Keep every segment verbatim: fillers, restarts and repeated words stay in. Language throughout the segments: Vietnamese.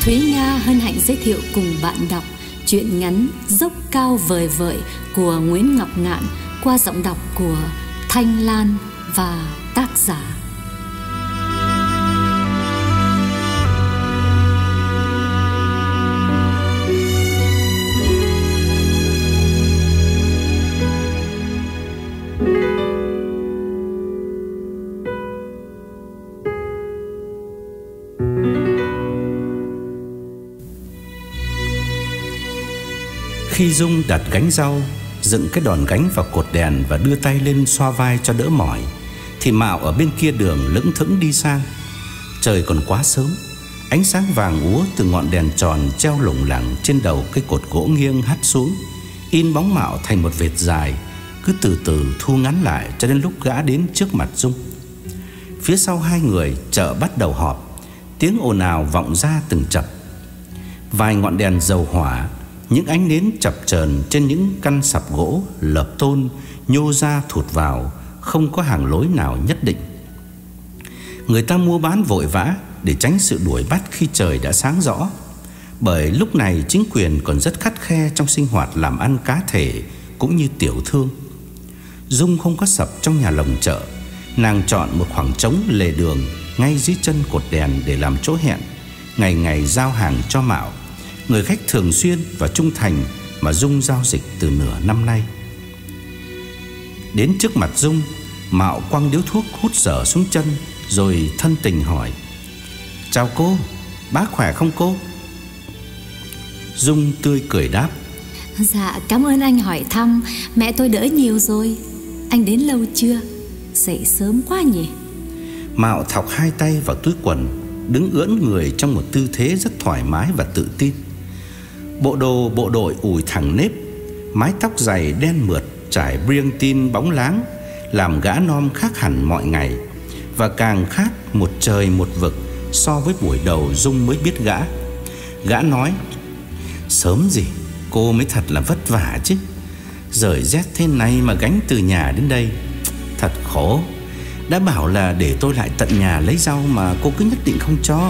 Thúy Nga hân hạnh giới thiệu cùng bạn đọc truyện ngắn Dốc Cao Vời Vợi của Nguyễn Ngọc Ngạn qua giọng đọc của Thanh Lan và tác giả. Khi Dung đặt gánh rau, dựng cái đòn gánh vào cột đèn và đưa tay lên xoa vai cho đỡ mỏi, thì Mạo ở bên kia đường lững thững đi sang. Trời còn quá sớm, ánh sáng vàng úa từ ngọn đèn tròn treo lủng lẳng trên đầu cái cột gỗ nghiêng hắt xuống, in bóng Mạo thành một vệt dài, cứ từ từ thu ngắn lại cho đến lúc gã đến trước mặt Dung. Phía sau hai người, chợ bắt đầu họp, tiếng ồn ào vọng ra từng chập. Vài ngọn đèn dầu hỏa, những ánh nến chập chờn trên những căn sập gỗ lợp tôn nhô ra thụt vào, không có hàng lối nào nhất định. Người ta mua bán vội vã để tránh sự đuổi bắt khi trời đã sáng rõ, bởi lúc này chính quyền còn rất khắt khe trong sinh hoạt làm ăn cá thể cũng như tiểu thương. Dung không có sập trong nhà lồng chợ. Nàng chọn một khoảng trống lề đường ngay dưới chân cột đèn để làm chỗ hẹn, ngày ngày giao hàng cho Mạo, người khách thường xuyên và trung thành mà Dung giao dịch từ nửa năm nay. Đến trước mặt Dung, Mạo quăng điếu thuốc hút dở xuống chân, rồi thân tình hỏi: "Chào cô, bác khỏe không cô?" Dung tươi cười đáp: "Dạ, cảm ơn anh hỏi thăm. Mẹ tôi đỡ nhiều rồi. Anh đến lâu chưa? Dậy sớm quá nhỉ?" Mạo thọc hai tay vào túi quần, đứng ưỡn người trong một tư thế rất thoải mái và tự tin. Bộ đồ bộ đội ủi thẳng nếp, mái tóc dày đen mượt trải briêng tin bóng láng, làm gã non khác hẳn mọi ngày, và càng khác một trời một vực so với buổi đầu Dung mới biết gã. Gã nói: "Sớm gì, cô mới thật là vất vả chứ. Rời rét thế này mà gánh từ nhà đến đây, thật khổ. Đã bảo là để tôi lại tận nhà lấy rau mà cô cứ nhất định không cho."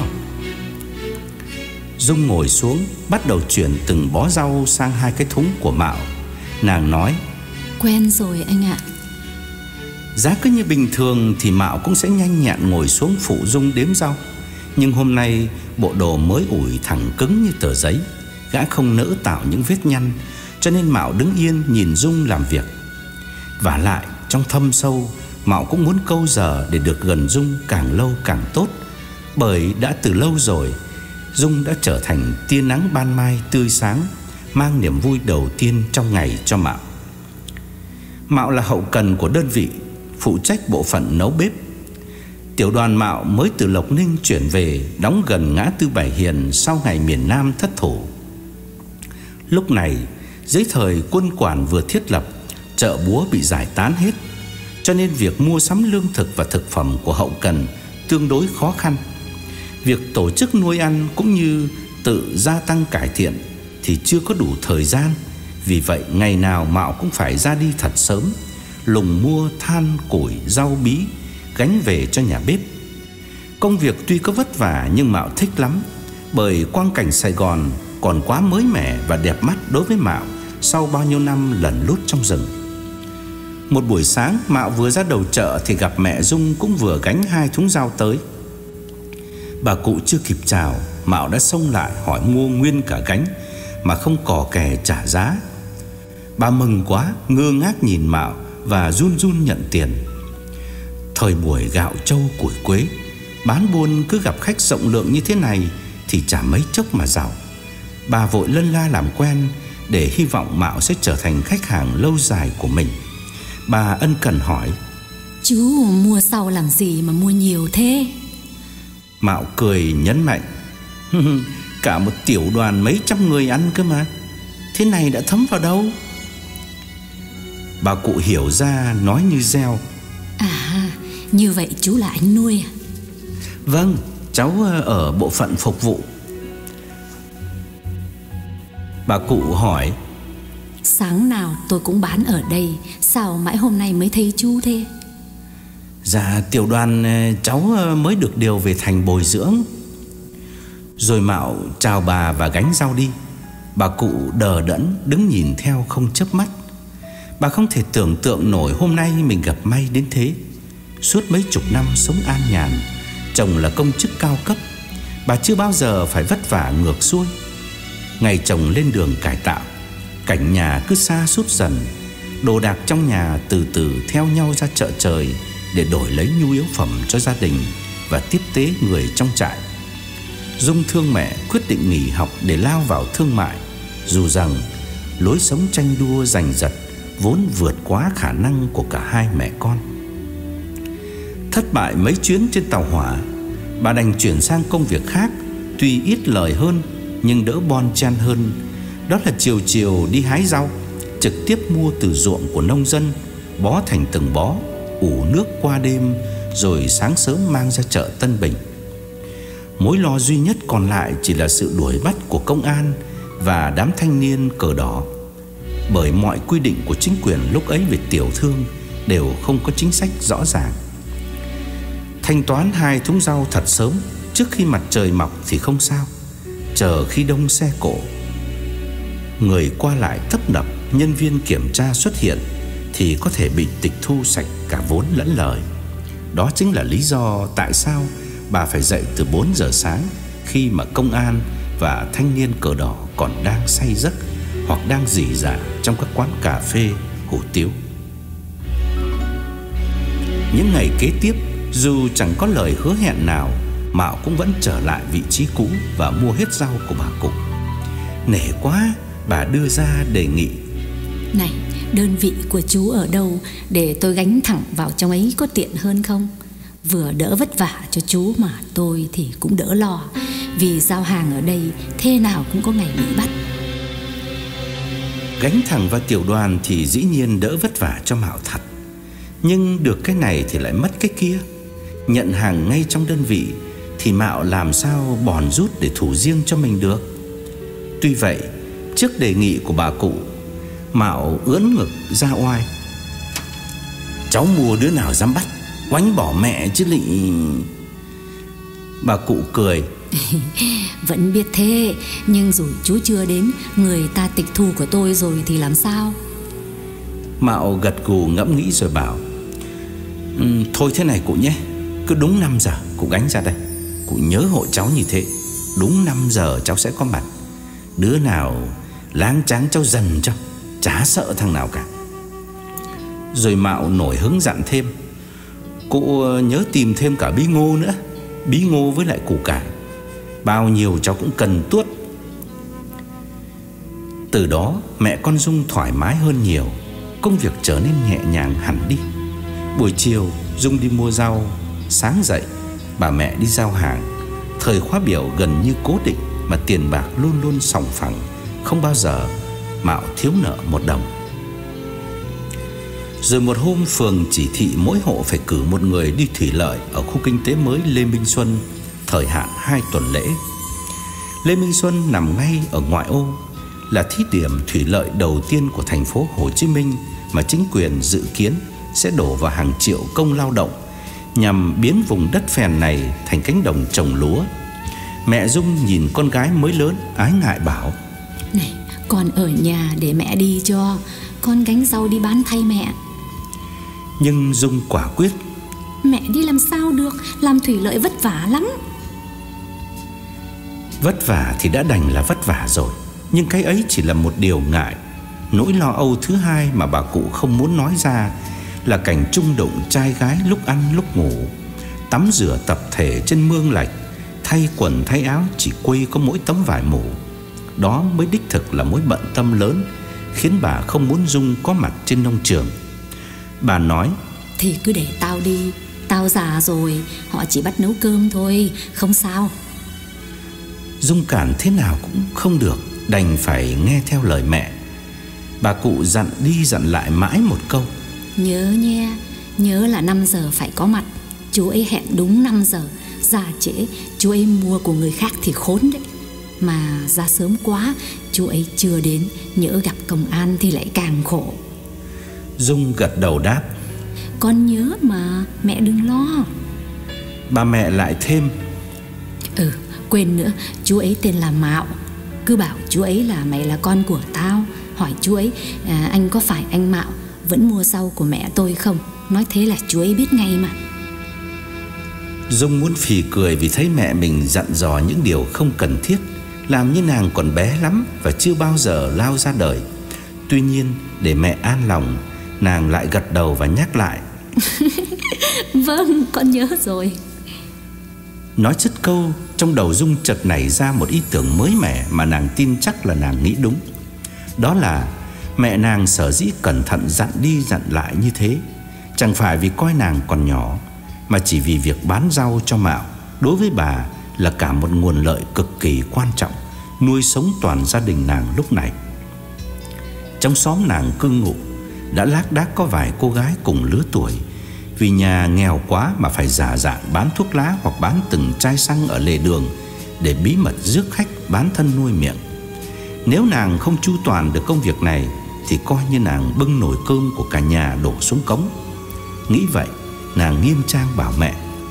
Dung ngồi xuống, bắt đầu chuyển từng bó rau sang hai cái thúng của Mạo. Nàng nói: "Quen rồi anh ạ." Giá cứ như bình thường thì Mạo cũng sẽ nhanh nhẹn ngồi xuống phụ Dung đếm rau. Nhưng hôm nay bộ đồ mới ủi thẳng cứng như tờ giấy, gã không nỡ tạo những vết nhăn, cho nên Mạo đứng yên nhìn Dung làm việc. Vả lại trong thâm sâu, Mạo cũng muốn câu giờ để được gần Dung càng lâu càng tốt, bởi đã từ lâu rồi Dung đã trở thành tia nắng ban mai tươi sáng, mang niềm vui đầu tiên trong ngày cho Mạo. Mạo là hậu cần của đơn vị, phụ trách bộ phận nấu bếp. Tiểu đoàn Mạo mới từ Lộc Ninh chuyển về, đóng gần ngã tư Bảy Hiền sau ngày miền Nam thất thủ. Lúc này, dưới thời quân quản vừa thiết lập, chợ búa bị giải tán hết, cho nên việc mua sắm lương thực và thực phẩm của hậu cần tương đối khó khăn. Việc tổ chức nuôi ăn cũng như tự gia tăng cải thiện thì chưa có đủ thời gian. Vì vậy ngày nào Mạo cũng phải ra đi thật sớm, lùng mua than, củi, rau bí, gánh về cho nhà bếp. Công việc tuy có vất vả nhưng Mạo thích lắm, bởi quang cảnh Sài Gòn còn quá mới mẻ và đẹp mắt đối với Mạo sau bao nhiêu năm lẩn lút trong rừng. Một buổi sáng, Mạo vừa ra đầu chợ thì gặp mẹ Dung cũng vừa gánh hai thúng rau tới. Bà cụ chưa kịp chào, Mạo đã xông lại hỏi mua nguyên cả gánh mà không cò kè trả giá. Bà mừng quá, ngơ ngác nhìn Mạo và run run nhận tiền. Thời buổi gạo trâu củi quế, bán buôn cứ gặp khách rộng lượng như thế này thì chả mấy chốc mà giàu. Bà vội lân la làm quen để hy vọng Mạo sẽ trở thành khách hàng lâu dài của mình. Bà ân cần hỏi: "Chú mua rau làm gì mà mua nhiều thế?" Mạo cười nhấn mạnh: "Cả một tiểu đoàn mấy trăm người ăn cơ mà, thế này đã thấm vào đâu." Bà cụ hiểu ra, nói như reo: "À, như vậy chú là anh nuôi à?" "Vâng, cháu ở bộ phận phục vụ." Bà cụ hỏi: "Sáng nào tôi cũng bán ở đây, sao mãi hôm nay mới thấy chú thế?" "Dạ, tiểu đoàn cháu mới được điều về thành bồi dưỡng." Rồi Mạo chào bà và gánh rau đi. Bà cụ đờ đẫn đứng nhìn theo không chớp mắt. Bà không thể tưởng tượng nổi hôm nay mình gặp may đến thế. Suốt mấy chục năm sống an nhàn, chồng là công chức cao cấp, bà chưa bao giờ phải vất vả ngược xuôi. Ngày chồng lên đường cải tạo, cảnh nhà cứ sa sút dần. Đồ đạc trong nhà từ từ theo nhau ra chợ trời để đổi lấy nhu yếu phẩm cho gia đình và tiếp tế người trong trại. Dung thương mẹ, quyết định nghỉ học để lao vào thương mại, dù rằng lối sống tranh đua giành giật vốn vượt quá khả năng của cả hai mẹ con. Thất bại mấy chuyến trên tàu hỏa, bà đành chuyển sang công việc khác, tuy ít lời hơn nhưng đỡ bon chen hơn. Đó là chiều chiều đi hái rau, trực tiếp mua từ ruộng của nông dân, bó thành từng bó, ủ nước qua đêm, rồi sáng sớm mang ra chợ Tân Bình. Mối lo duy nhất còn lại chỉ là sự đuổi bắt của công an và đám thanh niên cờ đỏ. Bởi mọi quy định của chính quyền lúc ấy về tiểu thương đều không có chính sách rõ ràng. Thanh toán hai thúng rau thật sớm, trước khi mặt trời mọc thì không sao. Chờ khi đông xe cộ, người qua lại tấp nập, nhân viên kiểm tra xuất hiện thì có thể bị tịch thu sạch cả vốn lẫn lời. Đó chính là lý do tại sao bà phải dậy từ bốn giờ sáng, khi mà công an và thanh niên cờ đỏ còn đang say giấc hoặc đang rỉ rả trong các quán cà phê, hủ tiếu. Những ngày kế tiếp, dù chẳng có lời hứa hẹn nào, Mạo cũng vẫn trở lại vị trí cũ và mua hết rau của bà cụ. Nể quá, bà đưa ra đề nghị: Này, đơn vị của chú ở đâu để tôi gánh thẳng vào trong ấy có tiện hơn không? Vừa đỡ vất vả cho chú mà tôi thì cũng đỡ lo, vì giao hàng ở đây thế nào cũng có ngày bị bắt. Gánh thẳng vào tiểu đoàn thì dĩ nhiên đỡ vất vả cho Mạo thật, nhưng được cái này thì lại mất cái kia. Nhận hàng ngay trong đơn vị thì Mạo làm sao bòn rút để thủ riêng cho mình được. Tuy vậy, trước đề nghị của bà cụ, Mạo ưỡn ngực ra oai: Cháu mua đứa nào dám bắt, oánh bỏ mẹ chứ lị. Bà cụ cười: Vẫn biết thế, nhưng rồi chú chưa đến, người ta tịch thu của tôi rồi thì làm sao? Mạo gật gù ngẫm nghĩ rồi bảo: ừ, Thôi thế này cụ nhé, cứ đúng năm giờ cụ gánh ra đây. Cụ nhớ hộ cháu như thế, đúng năm giờ cháu sẽ có mặt. Đứa nào láng tráng cháu dần cho, chả sợ thằng nào cả. Rồi Mạo nổi hứng dặn thêm: Cụ nhớ tìm thêm cả bí ngô nữa, bí ngô với lại củ cải. Bao nhiêu cháu cũng cần tuốt. Từ đó mẹ con Dung thoải mái hơn nhiều, công việc trở nên nhẹ nhàng hẳn đi. Buổi chiều Dung đi mua rau, sáng dậy bà mẹ đi giao hàng. Thời khóa biểu gần như cố định mà tiền bạc luôn luôn sòng phẳng, không bao giờ Mạo thiếu nợ một đồng. Rồi một hôm phường chỉ thị mỗi hộ phải cử một người đi thủy lợi ở khu kinh tế mới Lê Minh Xuân, thời hạn hai tuần lễ. Lê Minh Xuân nằm ngay ở ngoại ô, là thí điểm thủy lợi đầu tiên của thành phố Hồ Chí Minh mà chính quyền dự kiến sẽ đổ vào hàng triệu công lao động nhằm biến vùng đất phèn này thành cánh đồng trồng lúa. Mẹ Dung nhìn con gái mới lớn ái ngại bảo: Này, con ở nhà để mẹ đi cho, con gánh rau đi bán thay mẹ. Nhưng Dung quả quyết: Mẹ đi làm sao được, làm thủy lợi vất vả lắm. Vất vả thì đã đành là vất vả rồi, nhưng cái ấy chỉ là một điều ngại. Nỗi lo âu thứ hai mà bà cụ không muốn nói ra là cảnh chung đụng trai gái lúc ăn lúc ngủ, tắm rửa tập thể trên mương lạch, thay quần thay áo chỉ quây có mỗi tấm vải mủ. Đó mới đích thực là mối bận tâm lớn, khiến bà không muốn Dung có mặt trên nông trường. Bà nói: Thì cứ để tao đi, tao già rồi, họ chỉ bắt nấu cơm thôi, không sao. Dung cản thế nào cũng không được, đành phải nghe theo lời mẹ. Bà cụ dặn đi dặn lại mãi một câu: Nhớ nha, nhớ là năm giờ phải có mặt. Chú ấy hẹn đúng năm giờ, ra trễ chú ấy mua của người khác thì khốn đấy. Mà ra sớm quá, chú ấy chưa đến, nhỡ gặp công an thì lại càng khổ. Dung gật đầu đáp: Con nhớ mà, mẹ đừng lo. Bà mẹ lại thêm: Ừ, Quên nữa, chú ấy tên là Mạo. Cứ bảo chú ấy là mày là con của tao. Hỏi chú ấy à, anh có phải anh Mạo vẫn mua rau của mẹ tôi không? Nói thế là chú ấy biết ngay mà. Dung muốn phì cười vì thấy mẹ mình dặn dò những điều không cần thiết, làm như nàng còn bé lắm và chưa bao giờ lao ra đời. Tuy nhiên để mẹ an lòng, nàng lại gật đầu và nhắc lại: Vâng, con nhớ rồi. Nói dứt câu, trong đầu Dung chợt nảy ra một ý tưởng mới mẻ mà nàng tin chắc là nàng nghĩ đúng. Đó là mẹ nàng sở dĩ cẩn thận dặn đi dặn lại như thế, chẳng phải vì coi nàng còn nhỏ, mà chỉ vì việc bán rau cho Mạo đối với bà là cả một nguồn lợi cực kỳ quan trọng, nuôi sống toàn gia đình nàng lúc này. Trong xóm nàng cư ngụ đã lác đác có vài cô gái cùng lứa tuổi, vì nhà nghèo quá mà phải giả dạng bán thuốc lá hoặc bán từng chai xăng ở lề đường để bí mật rước khách bán thân nuôi miệng. Nếu nàng không chu toàn được công việc này thì coi như nàng bưng nồi cơm của cả nhà đổ xuống cống. Nghĩ vậy, nàng nghiêm trang bảo mẹ: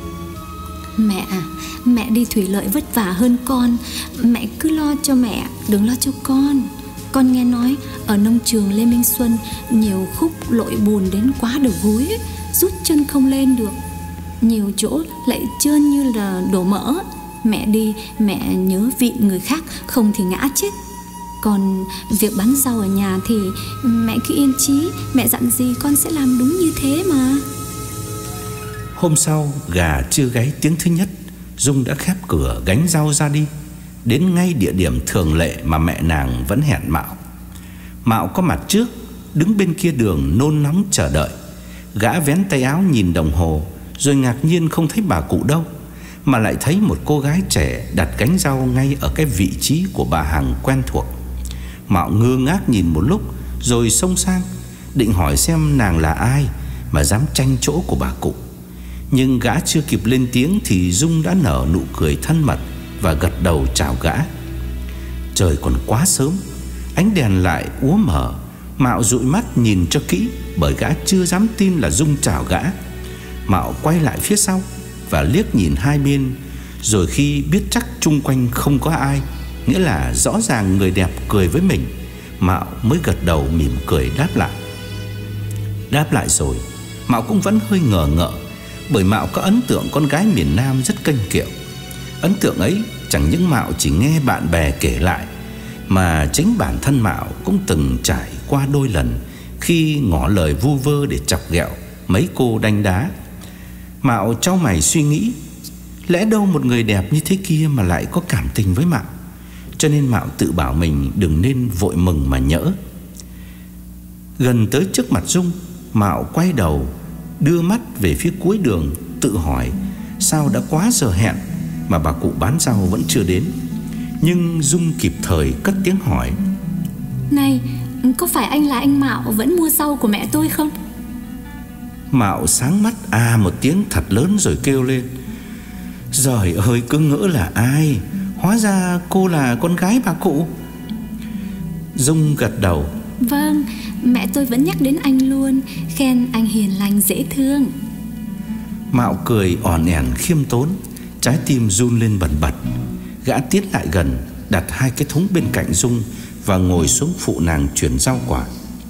Mẹ à, mẹ đi thủy lợi vất vả hơn con. Mẹ cứ lo cho mẹ, đừng lo cho con. Con nghe nói ở nông trường Lê Minh Xuân nhiều khúc lội bùn đến quá đầu gối ấy, rút chân không lên được. Nhiều chỗ lại trơn như là đổ mỡ. Mẹ đi, mẹ nhớ vịn người khác, không thì ngã chết. Còn việc bán rau ở nhà thì mẹ cứ yên chí, mẹ dặn gì con sẽ làm đúng như thế mà. Hôm sau, gà chưa gáy tiếng thứ nhất, Dung đã khép cửa gánh rau ra đi, đến ngay địa điểm thường lệ mà mẹ nàng vẫn hẹn Mạo. Mạo có mặt trước, đứng bên kia đường nôn nóng chờ đợi. Gã vén tay áo nhìn đồng hồ, rồi ngạc nhiên không thấy bà cụ đâu, mà lại thấy một cô gái trẻ đặt gánh rau ngay ở cái vị trí của bà Hằng quen thuộc. Mạo ngơ ngác nhìn một lúc, rồi xông sang định hỏi xem nàng là ai mà dám tranh chỗ của bà cụ. Nhưng gã chưa kịp lên tiếng thì Dung đã nở nụ cười thân mật và gật đầu chào gã. Trời còn quá sớm, ánh đèn lại úa mờ. Mạo dụi mắt nhìn cho kỹ, bởi gã chưa dám tin là Dung chào gã. Mạo quay lại phía sau và liếc nhìn hai bên, rồi khi biết chắc chung quanh không có ai, nghĩa là rõ ràng người đẹp cười với mình, Mạo mới gật đầu mỉm cười đáp lại. Đáp lại rồi, Mạo cũng vẫn hơi ngờ ngợ, bởi Mạo có ấn tượng con gái miền Nam rất kênh kiệu. Ấn tượng ấy chẳng những Mạo chỉ nghe bạn bè kể lại, mà chính bản thân Mạo cũng từng trải qua đôi lần khi ngỏ lời vu vơ để chọc ghẹo mấy cô đanh đá. Mạo chau mày suy nghĩ, lẽ đâu một người đẹp như thế kia mà lại có cảm tình với Mạo. Cho nên Mạo tự bảo mình đừng nên vội mừng mà nhỡ. Gần tới trước mặt Dung, Mạo quay đầu đưa mắt về phía cuối đường, tự hỏi sao đã quá giờ hẹn mà bà cụ bán rau vẫn chưa đến. Nhưng Dung kịp thời cất tiếng hỏi: Này, có phải anh là anh Mạo vẫn mua rau của mẹ tôi không? Mạo sáng mắt à một tiếng thật lớn rồi kêu lên: Giời ơi, cứ ngỡ là ai, hóa ra cô là con gái bà cụ. Dung gật đầu: Vâng, mẹ tôi vẫn nhắc đến anh luôn, khen anh hiền lành dễ thương. Mạo cười ỏn ẻn khiêm tốn, trái tim run lên bần bật. Gã tiến lại gần, đặt hai cái thúng bên cạnh Dung và ngồi xuống phụ nàng chuyển rau quả.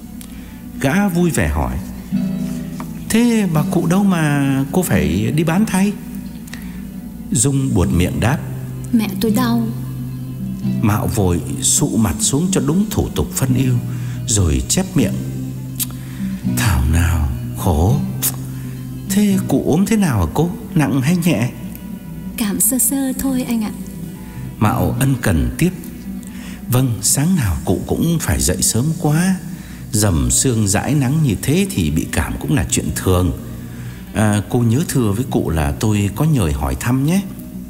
Gã vui vẻ hỏi: Thế bà cụ đâu mà cô phải đi bán thay? Dung buột miệng đáp: Mẹ tôi đau. Mạo vội sụ mặt xuống cho đúng thủ tục phân yêu, rồi chép miệng: Thảo nào khổ. Thế cụ ốm thế nào hả cô, nặng hay nhẹ? Cảm sơ sơ thôi anh ạ. Mạo ân cần tiếp: Vâng, sáng nào cụ cũng phải dậy sớm quá, dầm sương dãi nắng như thế thì bị cảm cũng là chuyện thường. à, Cô nhớ thưa với cụ là tôi có nhờ hỏi thăm nhé.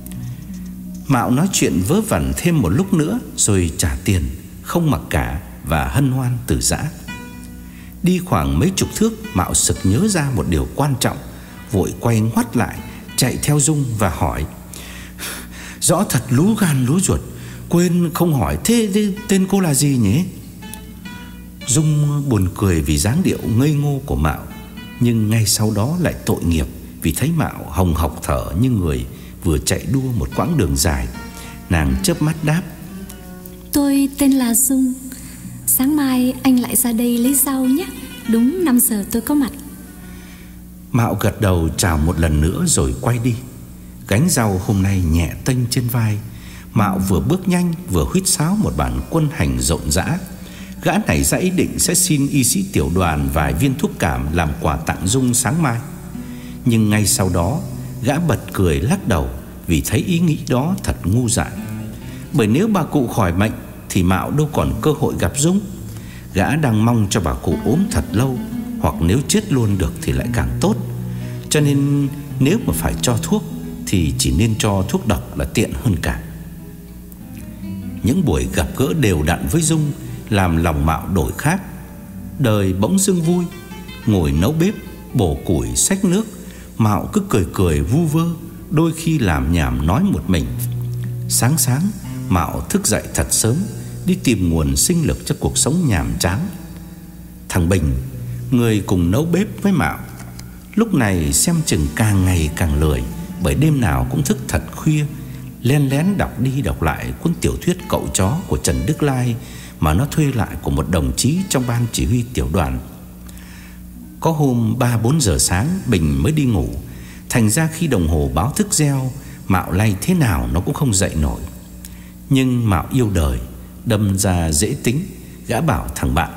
Mạo nói chuyện vớ vẩn thêm một lúc nữa rồi trả tiền, không mặc cả và hân hoan từ giã. Đi khoảng mấy chục thước, Mạo sực nhớ ra một điều quan trọng, vội quay ngoắt lại, chạy theo Dung và hỏi: Rõ thật lú gan lú ruột, quên không hỏi, thế, thế tên cô là gì nhỉ? Dung buồn cười vì dáng điệu ngây ngô của Mạo, nhưng ngay sau đó lại tội nghiệp vì thấy Mạo hồng hộc thở như người vừa chạy đua một quãng đường dài, Nàng chớp mắt đáp: Tôi tên là Dung. Sáng mai anh lại ra đây lấy rau nhé. Đúng năm giờ tôi có mặt. Mạo gật đầu chào một lần nữa rồi quay đi. Gánh rau hôm nay nhẹ tênh trên vai. Mạo vừa bước nhanh vừa huýt sáo một bản quân hành rộn rã. Gã nảy ra ý định sẽ xin y sĩ tiểu đoàn vài viên thuốc cảm làm quà tặng Dung sáng mai. Nhưng ngay sau đó gã bật cười lắc đầu vì thấy ý nghĩ đó thật ngu dại. Bởi nếu bà cụ khỏi bệnh thì Mạo đâu còn cơ hội gặp Dung. Gã đang mong cho bà cụ ốm thật lâu, hoặc nếu chết luôn được thì lại càng tốt. Cho nên nếu mà phải cho thuốc thì chỉ nên cho thuốc độc là tiện hơn cả. Những buổi gặp gỡ đều đặn với Dung làm lòng Mạo đổi khác. Đời bỗng dưng vui. Ngồi nấu bếp, bổ củi, xách nước, Mạo cứ cười cười vu vơ, đôi khi làm nhảm nói một mình. Sáng sáng Mạo thức dậy thật sớm, đi tìm nguồn sinh lực cho cuộc sống nhàm chán. Thằng Bình, người cùng nấu bếp với Mạo, lúc này xem chừng càng ngày càng lười, bởi đêm nào cũng thức thật khuya, len lén đọc đi đọc lại cuốn tiểu thuyết Cậu chó của Trần Đức Lai mà nó thuê lại của một đồng chí trong ban chỉ huy tiểu đoàn. Có hôm ba bốn giờ sáng Bình mới đi ngủ, thành ra khi đồng hồ báo thức reo, Mạo lay thế nào nó cũng không dậy nổi. Nhưng Mạo yêu đời, đâm ra dễ tính, gã bảo thằng bạn: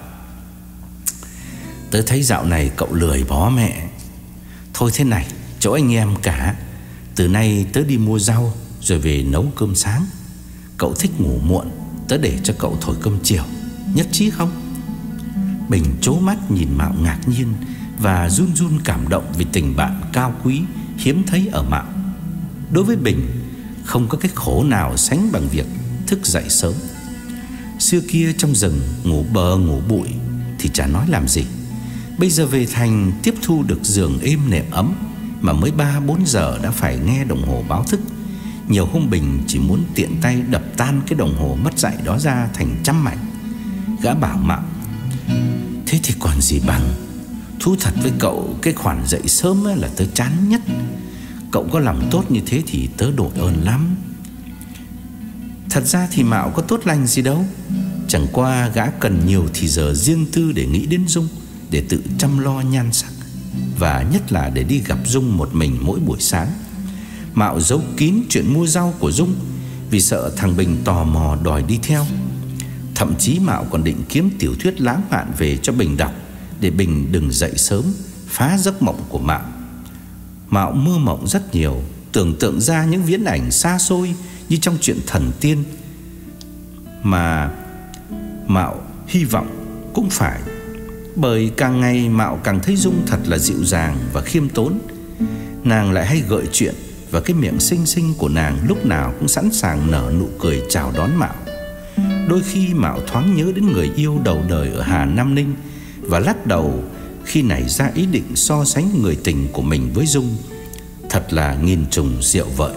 Tớ thấy dạo này cậu lười bó mẹ. Thôi thế này, chỗ anh em cả, từ nay tớ đi mua rau rồi về nấu cơm sáng. Cậu thích ngủ muộn, tớ để cho cậu thổi cơm chiều, nhất trí không? Bình trố mắt nhìn Mạo ngạc nhiên và run run cảm động vì tình bạn cao quý hiếm thấy ở Mạo. Đối với Bình, không có cái khổ nào sánh bằng việc thức dậy sớm. Xưa kia trong rừng ngủ bờ ngủ bụi thì chả nói làm gì. Bây giờ về thành tiếp thu được giường êm nệm ấm mà mới ba bốn giờ đã phải nghe đồng hồ báo thức. Nhiều hôm Bình chỉ muốn tiện tay đập tan cái đồng hồ mất dạy đó ra thành trăm mảnh. Gã bảo Mạo: Thế thì còn gì bằng. Thú thật với cậu, cái khoản dậy sớm là tớ chán nhất. Cậu có làm tốt như thế thì tớ đội ơn lắm. Thật ra thì Mạo có tốt lành gì đâu. Chẳng qua gã cần nhiều thì giờ riêng tư để nghĩ đến Dung, để tự chăm lo nhan sắc, và nhất là để đi gặp Dung một mình mỗi buổi sáng. Mạo giấu kín chuyện mua rau của Dung vì sợ thằng Bình tò mò đòi đi theo. Thậm chí Mạo còn định kiếm tiểu thuyết lãng mạn về cho Bình đọc, để Bình đừng dậy sớm phá giấc mộng của Mạo. Mạo mơ mộng rất nhiều, tưởng tượng ra những viễn ảnh xa xôi như trong truyện thần tiên, mà Mạo hy vọng cũng phải. Bởi càng ngày Mạo càng thấy Dung thật là dịu dàng và khiêm tốn. Nàng lại hay gợi chuyện, và cái miệng xinh xinh của nàng lúc nào cũng sẵn sàng nở nụ cười chào đón Mạo. Đôi khi Mạo thoáng nhớ đến người yêu đầu đời ở Hà Nam Ninh, và lắc đầu khi nảy ra ý định so sánh người tình của mình với Dung. Thật là nghìn trùng diệu vợi.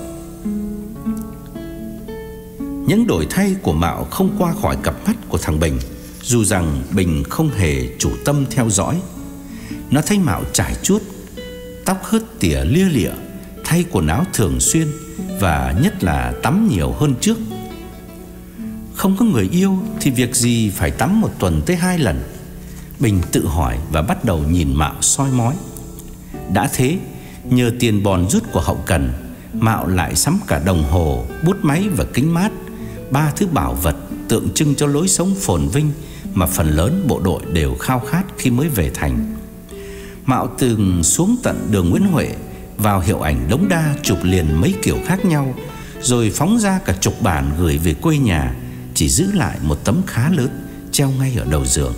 Những đổi thay của Mạo không qua khỏi cặp mắt của thằng Bình, dù rằng Bình không hề chủ tâm theo dõi. Nó thấy Mạo trải chuốt, tóc hớt tỉa lia lịa, thay quần áo thường xuyên, và nhất là tắm nhiều hơn trước. Không có người yêu thì việc gì phải tắm một tuần tới hai lần. Bình tự hỏi và bắt đầu nhìn Mạo soi mói. Đã thế, nhờ tiền bòn rút của hậu cần, Mạo lại sắm cả đồng hồ, bút máy và kính mát, ba thứ bảo vật tượng trưng cho lối sống phồn vinh mà phần lớn bộ đội đều khao khát khi mới về thành. Mạo từng xuống tận đường Nguyễn Huệ, vào hiệu ảnh Đống Đa chụp liền mấy kiểu khác nhau, rồi phóng ra cả chục bản gửi về quê nhà, chỉ giữ lại một tấm khá lớn treo ngay ở đầu giường.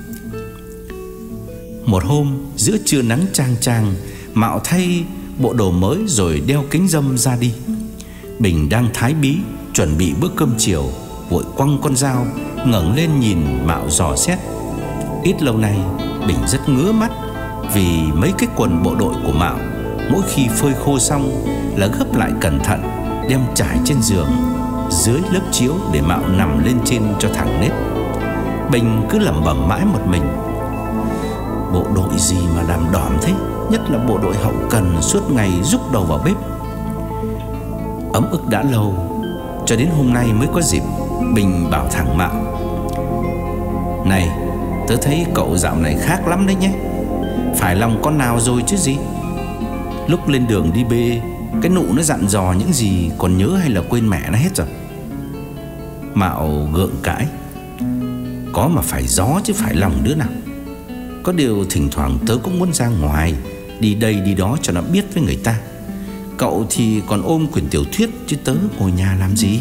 Một hôm giữa trưa nắng chang chang, Mạo thay bộ đồ mới rồi đeo kính râm ra đi. Bình đang thái bí chuẩn bị bữa cơm chiều, vội quăng con dao, ngẩng lên nhìn Mạo dò xét. Ít lâu nay Bình rất ngứa mắt vì mấy cái quần bộ đội của Mạo mỗi khi phơi khô xong là gấp lại cẩn thận, đem trải trên giường dưới lớp chiếu để Mạo nằm lên trên cho thẳng nết. Bình cứ lẩm bẩm mãi một mình: bộ đội gì mà làm đỏm thế, nhất là bộ đội hậu cần suốt ngày rúc đầu vào bếp. Ấm ức đã lâu, Cho đến hôm nay mới có dịp Bình bảo thẳng Mạo: "Này, tớ thấy cậu dạo này khác lắm đấy nhé. Phải lòng con nào rồi chứ gì? Lúc lên đường đi bê, cái nụ nó dặn dò những gì còn nhớ hay là quên mẹ nó hết rồi?" Mạo gượng cãi: "Có mà phải gió chứ phải lòng đứa nào. Có điều thỉnh thoảng tớ cũng muốn ra ngoài, đi đây đi đó cho nó biết với người ta. Cậu thì còn ôm quyển tiểu thuyết, chứ tớ ngồi nhà làm gì?"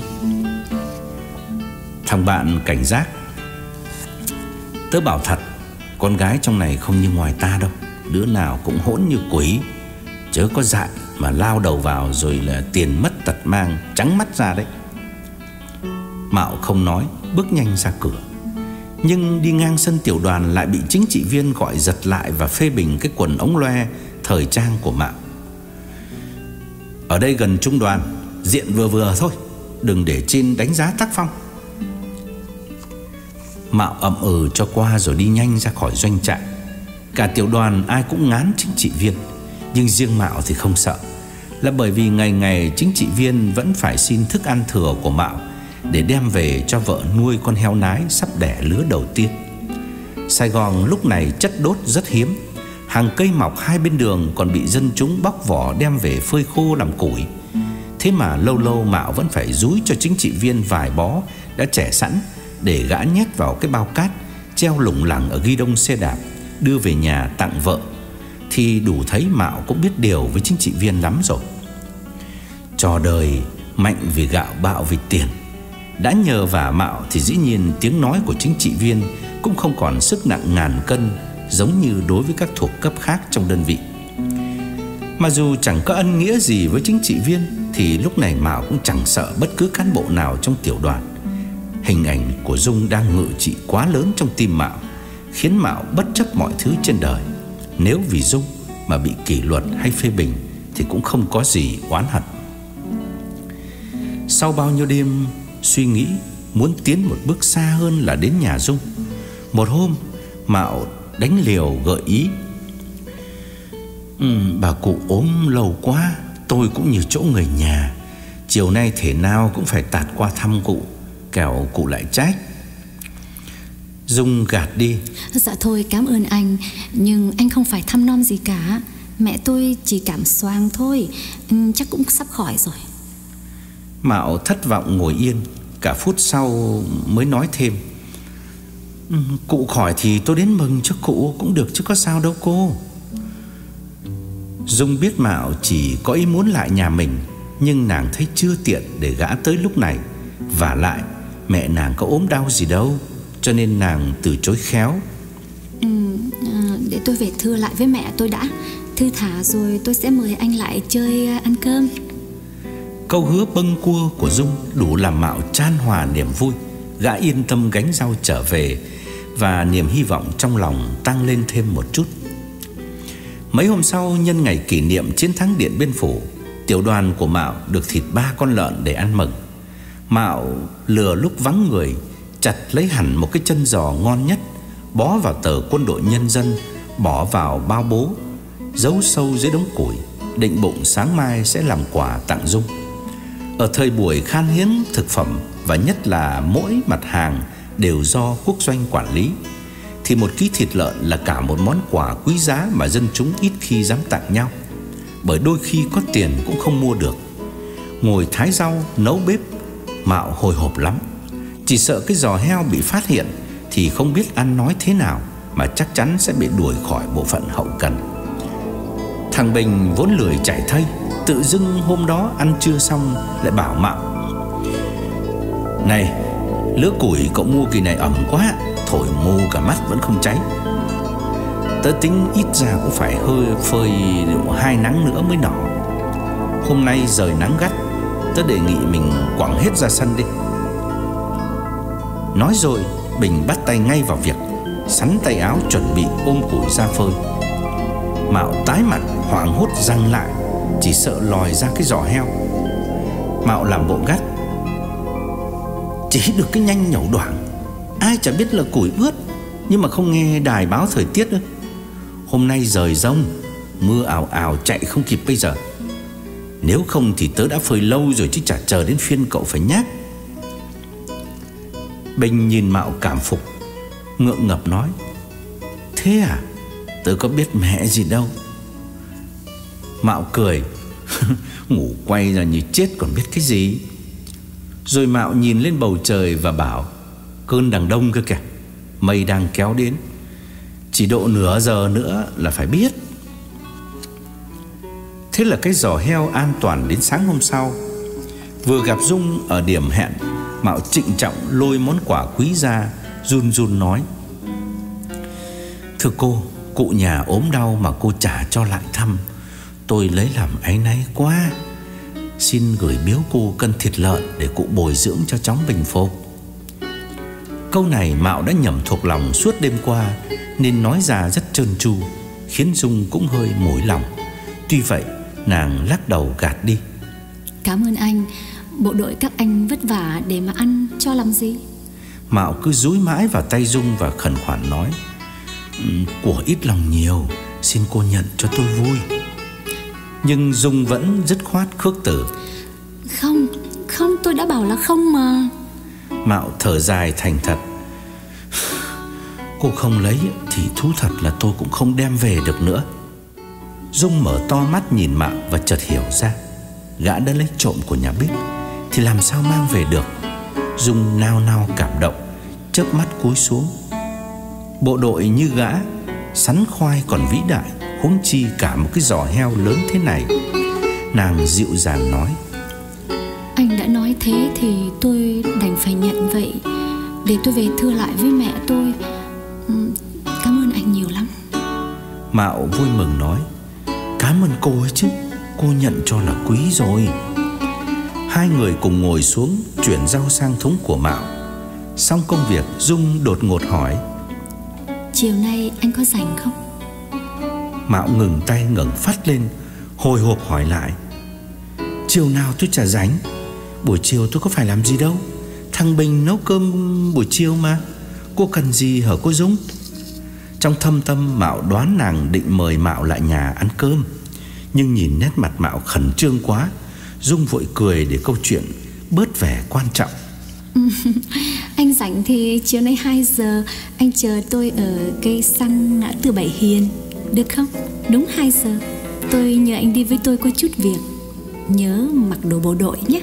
Thằng bạn cảnh giác: "Tớ bảo thật, con gái trong này không như ngoài ta đâu. Đứa nào cũng hỗn như quỷ. Chớ có dại mà lao đầu vào rồi là tiền mất tật mang, trắng mắt ra đấy." Mạo không nói, bước nhanh ra cửa. Nhưng đi ngang sân tiểu đoàn lại bị chính trị viên gọi giật lại và phê bình cái quần ống loe thời trang của Mạo. "Ở đây gần trung đoàn, diện vừa vừa thôi, đừng để trên đánh giá tác phong." Mạo ậm ừ cho qua rồi đi nhanh ra khỏi doanh trại. Cả tiểu đoàn ai cũng ngán chính trị viên, nhưng riêng Mạo thì không sợ, là bởi vì ngày ngày chính trị viên vẫn phải xin thức ăn thừa của Mạo để đem về cho vợ nuôi con heo nái sắp đẻ lứa đầu tiên. Sài Gòn lúc này chất đốt rất hiếm. Hàng cây mọc hai bên đường còn bị dân chúng bóc vỏ đem về phơi khô làm củi. Thế mà lâu lâu Mạo vẫn phải dúi cho chính trị viên vài bó đã chẻ sẵn để gã nhét vào cái bao cát treo lủng lẳng ở ghi đông xe đạp đưa về nhà tặng vợ. Thì đủ thấy Mạo cũng biết điều với chính trị viên lắm rồi. Trò đời mạnh vì gạo bạo vì tiền. Đã nhờ vả Mạo thì dĩ nhiên tiếng nói của chính trị viên cũng không còn sức nặng ngàn cân giống như đối với các thuộc cấp khác trong đơn vị. Mà dù chẳng có ân nghĩa gì với chính trị viên thì lúc này Mạo cũng chẳng sợ bất cứ cán bộ nào trong tiểu đoàn. Hình ảnh của Dung đang ngự trị quá lớn trong tim Mạo, khiến Mạo bất chấp mọi thứ trên đời. Nếu vì Dung mà bị kỷ luật hay phê bình thì cũng không có gì oán hận. Sau bao nhiêu đêm suy nghĩ, muốn tiến một bước xa hơn là đến nhà Dung, một hôm Mạo đánh liều gợi ý: ừ, "Bà cụ ốm lâu quá, tôi cũng như chỗ người nhà. Chiều nay thể nào cũng phải tạt qua thăm cụ, kẻo cụ lại trách." Dung gạt đi: "Dạ thôi, cảm ơn anh, nhưng anh không phải thăm nom gì cả. Mẹ tôi chỉ cảm xoang thôi, chắc cũng sắp khỏi rồi." Mạo thất vọng ngồi yên. Cả phút sau mới nói thêm: ừ, "Cụ khỏi thì tôi đến mừng cho cụ cũng được chứ có sao đâu cô." Dung biết Mạo chỉ có ý muốn lại nhà mình, nhưng nàng thấy chưa tiện để gã tới lúc này. Vả lại mẹ nàng có ốm đau gì đâu, cho nên nàng từ chối khéo: ừ, à, "Để tôi về thưa lại với mẹ tôi đã. Thư thả rồi tôi sẽ mời anh lại chơi ăn cơm." Câu hứa bâng cua của Dung đủ làm Mạo chan hòa niềm vui. Gã yên tâm gánh rau trở về, và niềm hy vọng trong lòng tăng lên thêm một chút. Mấy hôm sau, nhân ngày kỷ niệm chiến thắng Điện Biên Phủ, tiểu đoàn của Mạo được thịt ba con lợn để ăn mừng. Mạo lừa lúc vắng người chặt lấy hẳn một cái chân giò ngon nhất, bó vào tờ Quân đội Nhân dân, bỏ vào bao bố, giấu sâu dưới đống củi, định bụng sáng mai sẽ làm quà tặng Dung. Ở thời buổi khan hiếm thực phẩm, và nhất là mỗi mặt hàng đều do quốc doanh quản lý, thì một ký thịt lợn là cả một món quà quý giá mà dân chúng ít khi dám tặng nhau. Bởi đôi khi có tiền cũng không mua được. Ngồi thái rau, nấu bếp, Mạo hồi hộp lắm. Chỉ sợ cái giò heo bị phát hiện thì không biết ăn nói thế nào, mà chắc chắn sẽ bị đuổi khỏi bộ phận hậu cần. Thằng Bình vốn lười chạy thây, tự dưng hôm đó ăn trưa xong lại bảo Mạo: "Này, lứa củi cậu mua kỳ này ẩm quá, thổi mù cả mắt vẫn không cháy. Tớ tính ít ra cũng phải hơi phơi hai nắng nữa mới nỏ. Hôm nay trời nắng gắt, tớ đề nghị mình quẳng hết ra sân đi." Nói rồi Bình bắt tay ngay vào việc, sắn tay áo chuẩn bị ôm củi ra phơi. Mạo tái mặt hoảng hốt giằng lại, chỉ sợ lòi ra cái giò heo. Mạo làm bộ gắt: "Chỉ được cái nhanh nhẩu đoảng, ai chả biết là củi ướt, nhưng mà không nghe đài báo thời tiết nữa. Hôm nay trời giông, mưa ào ào chạy không kịp bây giờ. Nếu không thì tớ đã phơi lâu rồi chứ chả chờ đến phiên cậu phải nhắc." Bình nhìn Mạo cảm phục, ngượng ngập nói: "Thế à? Tớ có biết mẹ gì đâu." Mạo cười: "Ngủ quay ra như chết còn biết cái gì." Rồi Mạo nhìn lên bầu trời và bảo: "Cơn đằng đông cơ kìa, mây đang kéo đến, chỉ độ nửa giờ nữa là phải biết." Thế là cái giò heo an toàn đến sáng hôm sau. Vừa gặp Dung ở điểm hẹn, Mạo trịnh trọng lôi món quà quý ra, run run nói: "Thưa cô, cụ nhà ốm đau mà cô trả cho lại thăm, tôi lấy làm áy náy quá. Xin gửi biếu cô cân thịt lợn để cụ bồi dưỡng cho chóng bình phục." Câu này Mạo đã nhẩm thuộc lòng suốt đêm qua, nên nói ra rất trơn tru, khiến Dung cũng hơi mối lòng. Tuy vậy nàng lắc đầu gạt đi: "Cảm ơn anh, bộ đội các anh vất vả để mà ăn cho làm gì." Mạo cứ dúi mãi vào tay Dung và khẩn khoản nói: "Của ít lòng nhiều, xin cô nhận cho tôi vui." Nhưng Dung vẫn dứt khoát khước từ: "Không, không, tôi đã bảo là không mà." Mạo thở dài thành thật: "Cô không lấy thì thú thật là tôi cũng không đem về được nữa." Dung mở to mắt nhìn Mạo và chợt hiểu ra, gã đã lấy trộm của nhà bếp thì làm sao mang về được. Dung nao nao cảm động, chớp mắt cúi xuống. Bộ đội như gã, sắn khoai còn vĩ đại, huống chi cả một cái giò heo lớn thế này. Nàng dịu dàng nói: "Anh đã nói thế thì tôi đành phải nhận vậy, để tôi về thưa lại với mẹ tôi. Cảm ơn anh nhiều lắm." Mạo vui mừng nói: "Cảm ơn cô ấy chứ, cô nhận cho là quý rồi." Hai người cùng ngồi xuống chuyển rau sang thúng của Mạo. Xong công việc, Dung đột ngột hỏi: "Chiều nay anh có rảnh không?" Mạo ngừng tay ngẩng phát lên, hồi hộp hỏi lại: "Chiều nào tôi chả rảnh, buổi chiều tôi có phải làm gì đâu. Thằng Bình nấu cơm buổi chiều mà, cô cần gì hả cô Dung?" Trong thâm tâm Mạo đoán nàng định mời Mạo lại nhà ăn cơm, nhưng nhìn nét mặt Mạo khẩn trương quá, Dung vội cười để câu chuyện bớt vẻ quan trọng. "Anh rảnh thì chiều nay hai giờ anh chờ tôi ở cây xăng ngã tư Bảy Hiền, được không? Đúng hai giờ. Tôi nhờ anh đi với tôi có chút việc. Nhớ mặc đồ bộ đội nhé."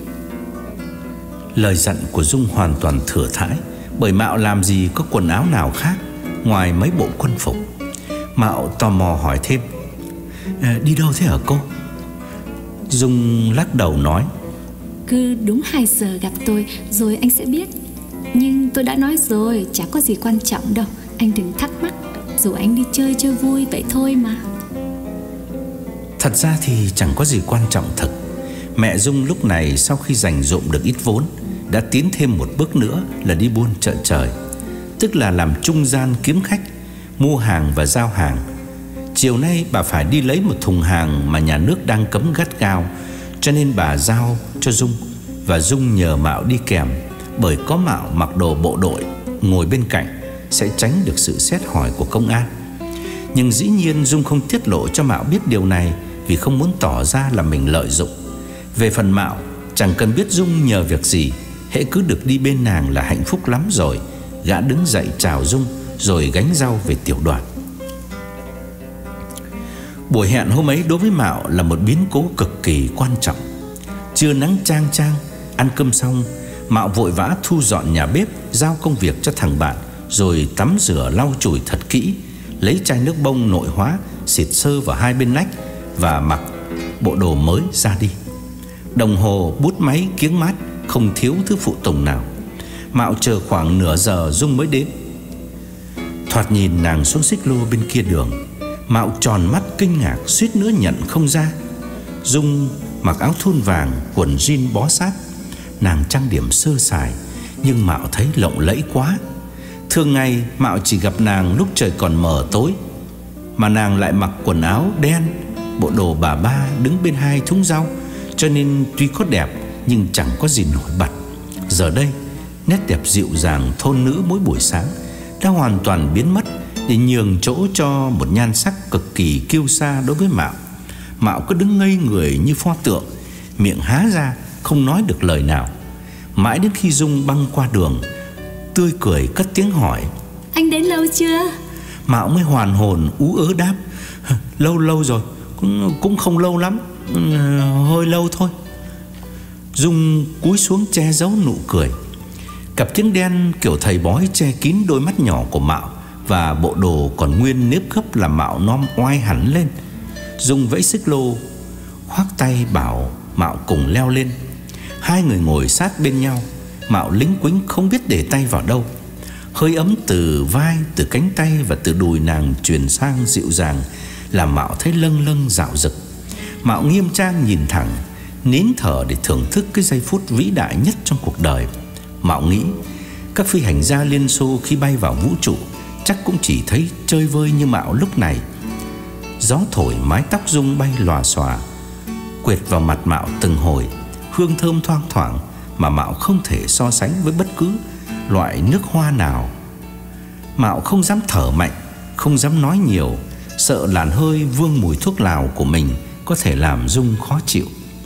Lời dặn của Dung hoàn toàn thừa thãi, bởi Mạo làm gì có quần áo nào khác ngoài mấy bộ quân phục. Mạo tò mò hỏi thêm: à, "Đi đâu thế hả cô?" Dung lắc đầu nói: "Cứ đúng hai giờ gặp tôi rồi anh sẽ biết. Nhưng tôi đã nói rồi, chả có gì quan trọng đâu, anh đừng thắc mắc. Dù anh đi chơi chơi vui vậy thôi mà." Thật ra thì chẳng có gì quan trọng thật. Mẹ Dung lúc này sau khi dành dụm được ít vốn, đã tiến thêm một bước nữa là đi buôn chợ trời, tức là làm trung gian kiếm khách, mua hàng và giao hàng. Chiều nay bà phải đi lấy một thùng hàng mà nhà nước đang cấm gắt gao, cho nên bà giao cho Dung, và Dung nhờ Mạo đi kèm, bởi có Mạo mặc đồ bộ đội ngồi bên cạnh sẽ tránh được sự xét hỏi của công an. Nhưng dĩ nhiên Dung không tiết lộ cho Mạo biết điều này, vì không muốn tỏ ra là mình lợi dụng. Về phần Mạo, chẳng cần biết Dung nhờ việc gì, hễ cứ được đi bên nàng là hạnh phúc lắm rồi. Gã đứng dậy chào Dung rồi gánh rau về tiểu đoàn. Buổi hẹn hôm ấy đối với Mạo là một biến cố cực kỳ quan trọng. Trưa nắng chang chang, ăn cơm xong, Mạo vội vã thu dọn nhà bếp, giao công việc cho thằng bạn, rồi tắm rửa lau chùi thật kỹ, lấy chai nước bông nội hóa xịt sơ vào hai bên nách và mặc bộ đồ mới ra đi. Đồng hồ, bút máy, kiếng mát, không thiếu thứ phụ tùng nào. Mạo chờ khoảng nửa giờ Dung mới đến. Thoạt nhìn nàng xuống xích lô bên kia đường, Mạo tròn mắt kinh ngạc suýt nữa nhận không ra. Dung mặc áo thun vàng, quần jean bó sát. Nàng trang điểm sơ sài, nhưng Mạo thấy lộng lẫy quá. Thường ngày Mạo chỉ gặp nàng lúc trời còn mờ tối, mà nàng lại mặc quần áo đen, bộ đồ bà ba đứng bên hai thúng rau, cho nên tuy có đẹp nhưng chẳng có gì nổi bật. Giờ đây, nét đẹp dịu dàng thôn nữ mỗi buổi sáng đã hoàn toàn biến mất, để nhường chỗ cho một nhan sắc cực kỳ kiêu sa đối với Mạo. Mạo cứ đứng ngây người như pho tượng, miệng há ra không nói được lời nào. Mãi đến khi Dung băng qua đường, tươi cười cất tiếng hỏi: Anh đến lâu chưa? Mạo mới hoàn hồn ú ớ đáp: Lâu lâu rồi, cũng, cũng không lâu lắm, hơi lâu thôi. Dung cúi xuống che giấu nụ cười. Cặp kiếng đen kiểu thầy bói che kín đôi mắt nhỏ của Mạo, và bộ đồ còn nguyên nếp gấp làm Mạo nom oai hẳn lên. Dung vẫy xích lô, khoác tay bảo Mạo cùng leo lên. Hai người ngồi sát bên nhau. Mạo lính quính không biết để tay vào đâu. Hơi ấm từ vai, từ cánh tay và từ đùi nàng truyền sang dịu dàng, làm Mạo thấy lâng lâng dạo dực. Mạo nghiêm trang nhìn thẳng, nín thở để thưởng thức cái giây phút vĩ đại nhất trong cuộc đời. Mạo nghĩ các phi hành gia Liên Xô khi bay vào vũ trụ chắc cũng chỉ thấy chơi vơi như Mạo lúc này. Gió thổi mái tóc Dung bay lòa xòa, quệt vào mặt Mạo từng hồi, hương thơm thoang thoảng mà Mạo không thể so sánh với bất cứ loại nước hoa nào. Mạo không dám thở mạnh, không dám nói nhiều, sợ làn hơi vương mùi thuốc lào của mình có thể làm Dung khó chịu.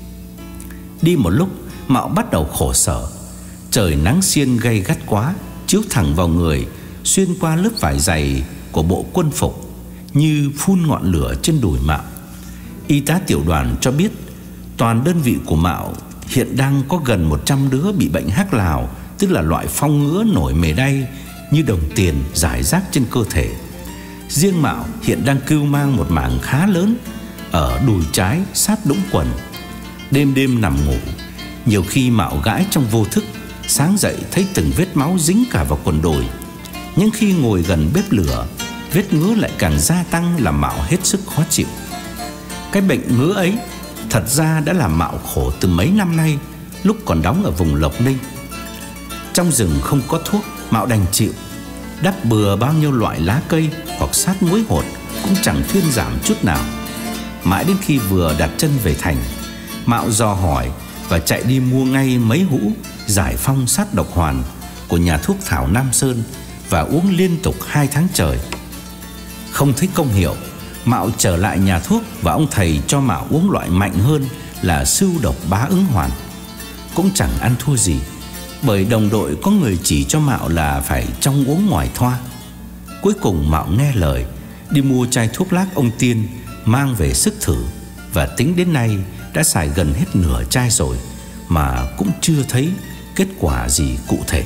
Đi một lúc, Mạo bắt đầu khổ sở. Trời nắng xiên gay gắt quá, chiếu thẳng vào người, xuyên qua lớp vải dày của bộ quân phục, như phun ngọn lửa trên đùi Mạo. Y tá tiểu đoàn cho biết toàn đơn vị của Mạo hiện đang có gần một trăm đứa bị bệnh hắc lào, tức là loại phong ngứa nổi mề đay như đồng tiền rải rác trên cơ thể. Riêng Mạo hiện đang cưu mang một mảng khá lớn ở đùi trái sát đũng quần. Đêm đêm nằm ngủ, nhiều khi Mạo gãi trong vô thức, sáng dậy thấy từng vết máu dính cả vào quần đùi. Nhưng khi ngồi gần bếp lửa, vết ngứa lại càng gia tăng, làm Mạo hết sức khó chịu. Cái bệnh ngứa ấy thật ra đã làm Mạo khổ từ mấy năm nay, lúc còn đóng ở vùng Lộc Ninh. Trong rừng không có thuốc, Mạo đành chịu. Đắp bừa bao nhiêu loại lá cây hoặc sát muối hột cũng chẳng thuyên giảm chút nào. Mãi đến khi vừa đặt chân về thành, Mạo dò hỏi và chạy đi mua ngay mấy hũ giải phong sát độc hoàn của nhà thuốc Thảo Nam Sơn và uống liên tục hai tháng trời. Không thấy công hiệu, Mạo trở lại nhà thuốc và ông thầy cho Mạo uống loại mạnh hơn là sưu độc bá ứng hoàn. Cũng chẳng ăn thua gì, bởi đồng đội có người chỉ cho Mạo là phải trong uống ngoài thoa. Cuối cùng Mạo nghe lời, đi mua chai thuốc lác ông Tiên mang về sức thử, và tính đến nay đã xài gần hết nửa chai rồi mà cũng chưa thấy kết quả gì cụ thể.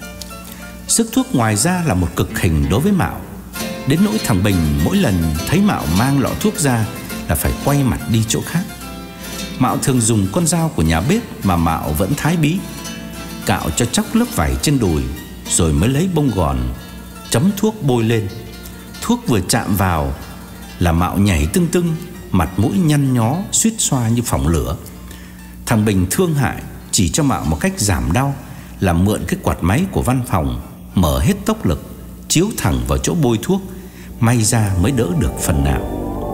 Sức thuốc ngoài ra là một cực hình đối với Mạo, đến nỗi thằng Bình mỗi lần thấy Mạo mang lọ thuốc ra là phải quay mặt đi chỗ khác. Mạo thường dùng con dao của nhà bếp mà Mạo vẫn thái bí, cạo cho chóc lớp vải trên đùi, rồi mới lấy bông gòn chấm thuốc bôi lên. Thuốc vừa chạm vào là Mạo nhảy tưng tưng, mặt mũi nhăn nhó, suýt xoa như phỏng lửa. Thằng Bình thương hại chỉ cho Mạo một cách giảm đau là mượn cái quạt máy của văn phòng, mở hết tốc lực, chiếu thẳng vào chỗ bôi thuốc, may ra mới đỡ được phần nào.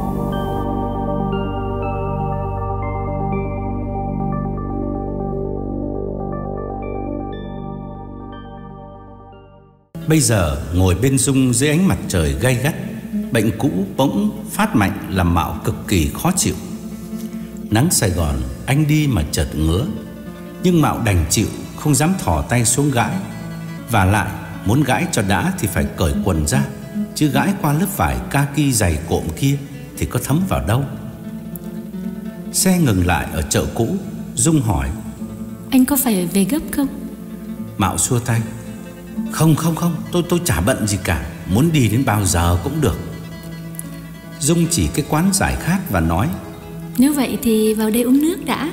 Bây giờ ngồi bên Dung dưới ánh mặt trời gay gắt, bệnh cũ bỗng phát mạnh làm Mạo cực kỳ khó chịu. Nắng Sài Gòn anh đi mà chợt ngứa, nhưng Mạo đành chịu, không dám thò tay xuống gãi. Và lại muốn gãi cho đã thì phải cởi quần ra, chứ gãi qua lớp vải kaki dày cộm kia thì có thấm vào đâu. Xe ngừng lại ở chợ cũ. Dung hỏi: Anh có phải về gấp không? Mạo xua tay: Không không không, tôi tôi chả bận gì cả, muốn đi đến bao giờ cũng được. Dung chỉ cái quán giải khát và nói: Nếu vậy thì vào đây uống nước đã.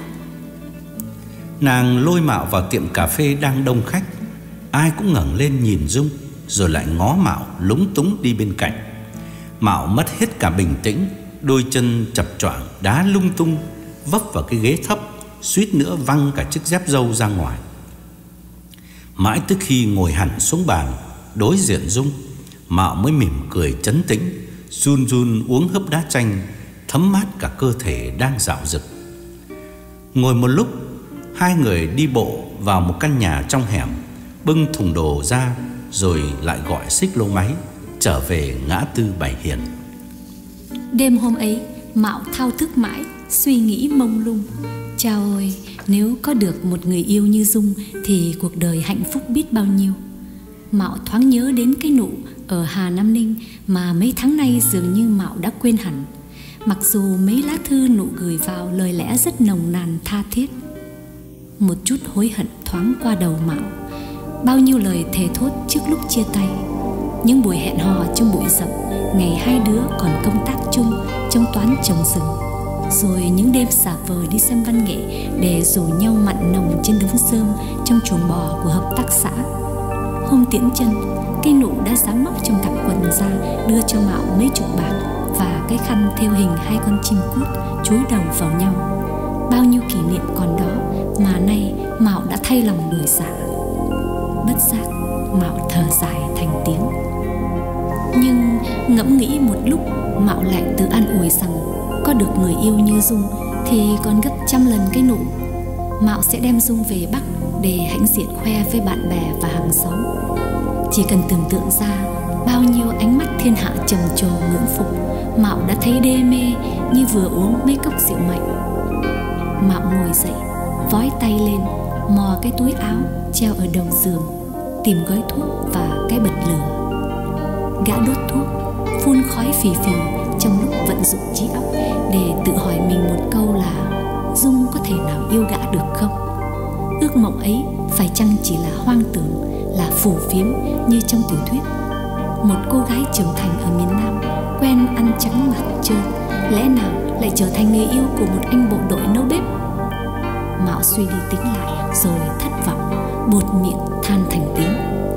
Nàng lôi Mạo vào tiệm cà phê đang đông khách. Ai cũng ngẩng lên nhìn Dung, rồi lại ngó Mạo lúng túng đi bên cạnh. Mạo mất hết cả bình tĩnh, đôi chân chập choạng đá lung tung, vấp vào cái ghế thấp, suýt nữa văng cả chiếc dép râu ra ngoài. Mãi tới khi ngồi hẳn xuống bàn đối diện Dung, Mạo mới mỉm cười trấn tĩnh, run run uống hớp đá chanh thấm mát cả cơ thể đang dạo dực. Ngồi một lúc, hai người đi bộ vào một căn nhà trong hẻm, bưng thùng đồ ra, rồi lại gọi xích lô máy trở về ngã tư Bảy Hiền. Đêm hôm ấy, Mạo thao thức mãi, suy nghĩ mông lung. Chao ôi, nếu có được một người yêu như Dung thì cuộc đời hạnh phúc biết bao nhiêu. Mạo thoáng nhớ đến cái nụ ở Hà Nam Ninh mà mấy tháng nay dường như Mạo đã quên hẳn. Mặc dù mấy lá thư nụ gửi vào lời lẽ rất nồng nàn tha thiết. Một chút hối hận thoáng qua đầu Mạo. Bao nhiêu lời thề thốt trước lúc chia tay. Những buổi hẹn hò trong bụi rậm, ngày hai đứa còn công tác chung trong toán trồng rừng. Rồi những đêm xả vời đi xem văn nghệ để rủ nhau mặn nồng trên đống rơm trong chuồng bò của hợp tác xã. Hôm tiễn chân, cây nụ đã dám móc trong cặp quần ra đưa cho Mạo mấy chục bạc và cái khăn thêu hình hai con chim cút chúi đầu vào nhau. Bao nhiêu kỷ niệm còn đó mà nay Mạo đã thay lòng đổi dạ. Bất giác Mạo thở dài thành tiếng. Nhưng ngẫm nghĩ một lúc, Mạo lại tự an ủi rằng có được người yêu như Dung thì còn gấp trăm lần cái nụ. Mạo sẽ đem Dung về Bắc để hãnh diện khoe với bạn bè và hàng xóm. Chỉ cần tưởng tượng ra bao nhiêu ánh mắt thiên hạ trầm trồ ngưỡng phục, Mạo đã thấy đê mê như vừa uống mấy cốc rượu mạnh. Mạo ngồi dậy, vói tay lên, mò cái túi áo treo ở đầu giường, tìm gói thuốc và cái bật lửa. Gã đốt thuốc, phun khói phì phì trong lúc vận dụng trí óc để tự hỏi mình một câu là Dung có thể nào yêu gã được không? Ước mộng ấy phải chăng chỉ là hoang tưởng, là phù phiếm như trong tiểu thuyết? Một cô gái trưởng thành ở miền Nam, quen ăn trắng mặt trơn, lẽ nào lại trở thành người yêu của một anh bộ đội nấu bếp? Mạo suy đi tính lại rồi thất vọng, buột miệng than thành tiếng.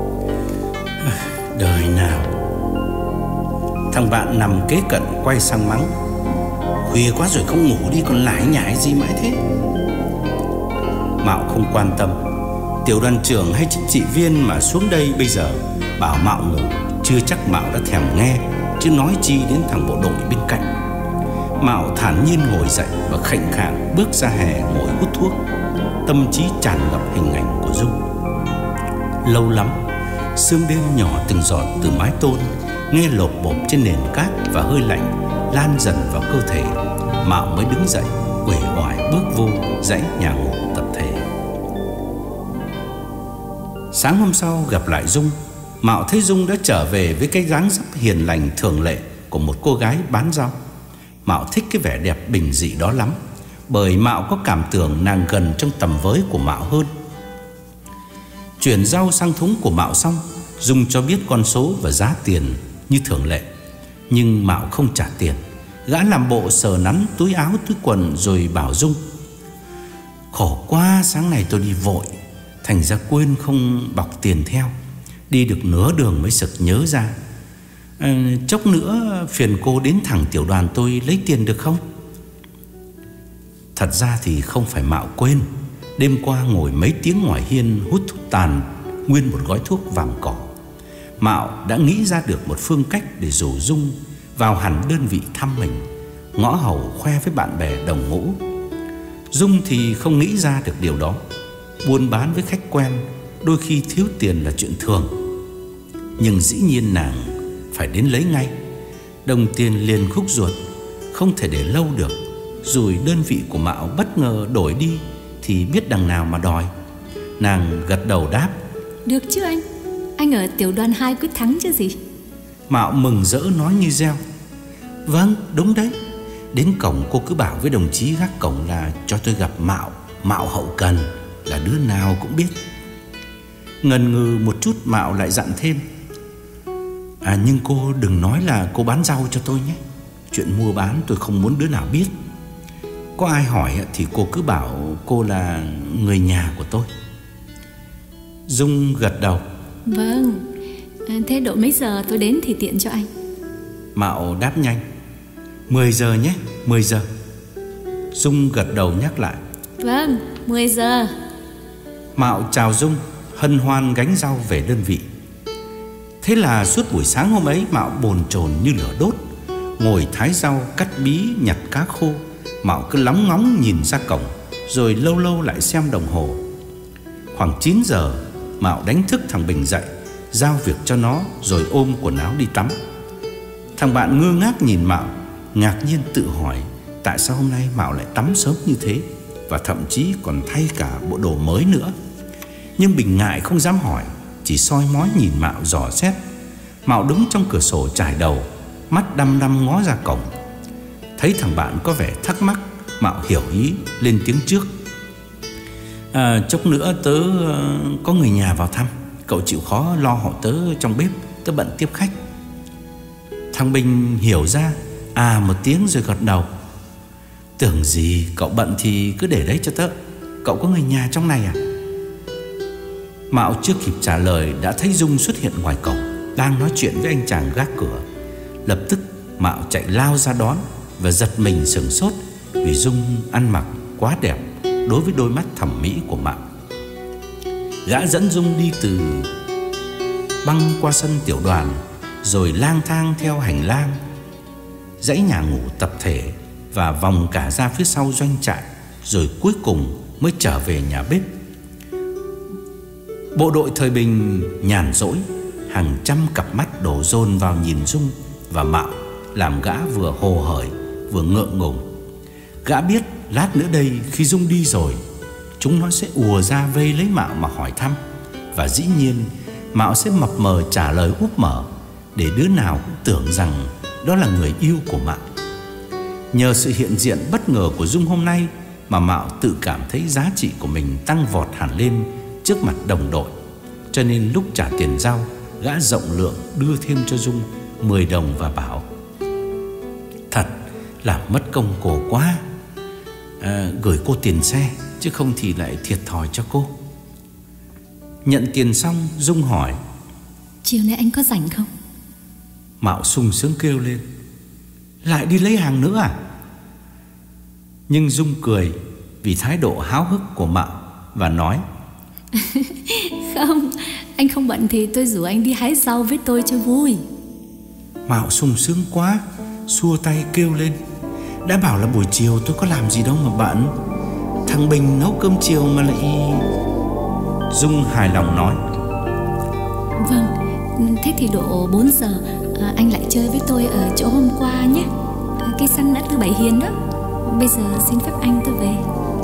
Đời nào. Thằng bạn nằm kế cận quay sang mắng: Khuya quá rồi không ngủ đi, còn lải nhải gì mãi thế? Mạo không quan tâm. Tiểu đoàn trưởng hay chính trị viên mà xuống đây bây giờ bảo Mạo ngủ, chưa chắc Mạo đã thèm nghe, chứ nói chi đến thằng bộ đội bên cạnh. Mạo thản nhiên ngồi dậy và khệnh khạng bước ra hè ngồi hút thuốc. Tâm trí tràn ngập hình ảnh của Dung. Lâu lắm, sương đêm nhỏ từng giọt từ mái tôn nghe lộp bộp trên nền cát và hơi lạnh lan dần vào cơ thể, Mạo mới đứng dậy uể oải bước vô dãy nhà ngủ tập thể. Sáng hôm sau gặp lại Dung, Mạo thấy Dung đã trở về với cái dáng dấp hiền lành thường lệ của một cô gái bán rau. Mạo thích cái vẻ đẹp bình dị đó lắm, bởi Mạo có cảm tưởng nàng gần trong tầm với của Mạo hơn. Chuyển rau sang thúng của Mạo xong, Dung cho biết con số và giá tiền như thường lệ. Nhưng Mạo không trả tiền. Gã làm bộ sờ nắn túi áo túi quần rồi bảo Dung: Khổ quá, sáng nay tôi đi vội, thành ra quên không bọc tiền theo. Đi được nửa đường mới sực nhớ ra. à, Chốc nữa phiền cô đến thẳng tiểu đoàn tôi lấy tiền được không? Thật ra thì không phải Mạo quên. Đêm qua ngồi mấy tiếng ngoài hiên hút thuốc tàn, nguyên một gói thuốc vàng cỏ, Mạo đã nghĩ ra được một phương cách để rủ Dung vào hẳn đơn vị thăm mình, ngõ hầu khoe với bạn bè đồng ngũ. Dung thì không nghĩ ra được điều đó. Buôn bán với khách quen, đôi khi thiếu tiền là chuyện thường. Nhưng dĩ nhiên nàng phải đến lấy ngay. Đồng tiền liền khúc ruột, không thể để lâu được. Rồi đơn vị của Mạo bất ngờ đổi đi thì biết đằng nào mà đòi. Nàng gật đầu đáp: Được chứ anh, anh ở tiểu đoàn hai quyết thắng chứ gì. Mạo mừng rỡ nói như reo: Vâng, đúng đấy. Đến cổng cô cứ bảo với đồng chí gác cổng là cho tôi gặp Mạo, Mạo hậu cần, là đứa nào cũng biết. Ngần ngừ một chút, Mạo lại dặn thêm: À nhưng cô đừng nói là cô bán rau cho tôi nhé. Chuyện mua bán tôi không muốn đứa nào biết. Có ai hỏi thì cô cứ bảo cô là người nhà của tôi. Dung gật đầu: Vâng, thế độ mấy giờ tôi đến thì tiện cho anh. Mạo đáp nhanh: Mười giờ nhé, mười giờ. Dung gật đầu nhắc lại: Vâng, mười giờ. Mạo chào Dung, hân hoan gánh rau về đơn vị. Thế là suốt buổi sáng hôm ấy, Mạo bồn chồn như lửa đốt, ngồi thái rau, cắt bí, nhặt cá khô. Mạo cứ lóng ngóng nhìn ra cổng, rồi lâu lâu lại xem đồng hồ. Khoảng chín giờ, Mạo đánh thức thằng Bình dậy, giao việc cho nó, rồi ôm quần áo đi tắm. Thằng bạn ngơ ngác nhìn Mạo, ngạc nhiên tự hỏi tại sao hôm nay Mạo lại tắm sớm như thế, và thậm chí còn thay cả bộ đồ mới nữa. Nhưng Bình ngại không dám hỏi, chỉ soi mói nhìn Mạo dò xét. Mạo đứng trong cửa sổ chải đầu, mắt đăm đăm ngó ra cổng. Thấy thằng bạn có vẻ thắc mắc, Mạo hiểu ý, lên tiếng trước. À, chốc nữa tớ có người nhà vào thăm, cậu chịu khó lo hộ tớ trong bếp, tớ bận tiếp khách. Thằng Bình hiểu ra, à một tiếng rồi gật đầu. Tưởng gì, cậu bận thì cứ để đấy cho tớ. Cậu có người nhà trong này à? Mạo chưa kịp trả lời đã thấy Dung xuất hiện ngoài cổng, đang nói chuyện với anh chàng gác cửa. Lập tức Mạo chạy lao ra đón và giật mình sửng sốt vì Dung ăn mặc quá đẹp đối với đôi mắt thẩm mỹ của Mạo. Gã dẫn Dung đi từ băng qua sân tiểu đoàn, rồi lang thang theo hành lang, dãy nhà ngủ tập thể và vòng cả ra phía sau doanh trại, rồi cuối cùng mới trở về nhà bếp. Bộ đội thời bình nhàn rỗi, hàng trăm cặp mắt đổ dồn vào nhìn Dung và Mạo, làm gã vừa hồ hởi vừa ngượng ngùng. Gã biết lát nữa đây khi Dung đi rồi, chúng nó sẽ ùa ra vây lấy Mạo mà hỏi thăm. Và dĩ nhiên Mạo sẽ mập mờ trả lời úp mở, để đứa nào cũng tưởng rằng đó là người yêu của Mạo. Nhờ sự hiện diện bất ngờ của Dung hôm nay mà Mạo tự cảm thấy giá trị của mình tăng vọt hẳn lên trước mặt đồng đội. Cho nên lúc trả tiền rau, gã rộng lượng đưa thêm cho Dung mười đồng và bảo: Thật là mất công cô quá, à, gửi cô tiền xe, chứ không thì lại thiệt thòi cho cô. Nhận tiền xong, Dung hỏi: Chiều nay anh có rảnh không? Mạo sung sướng kêu lên: Lại đi lấy hàng nữa à? Nhưng Dung cười vì thái độ háo hức của Mạo và nói: Không, anh không bận thì tôi rủ anh đi hái rau với tôi cho vui. Mạo sung sướng quá, xua tay kêu lên: Đã bảo là buổi chiều tôi có làm gì đâu mà bận. Thằng Bình nấu cơm chiều mà lại... Dung hài lòng nói: Vâng, thế thì độ bốn giờ à, anh lại chơi với tôi ở chỗ hôm qua nhé, cây săn đã từ Bảy Hiền đó. Bây giờ xin phép anh tôi về.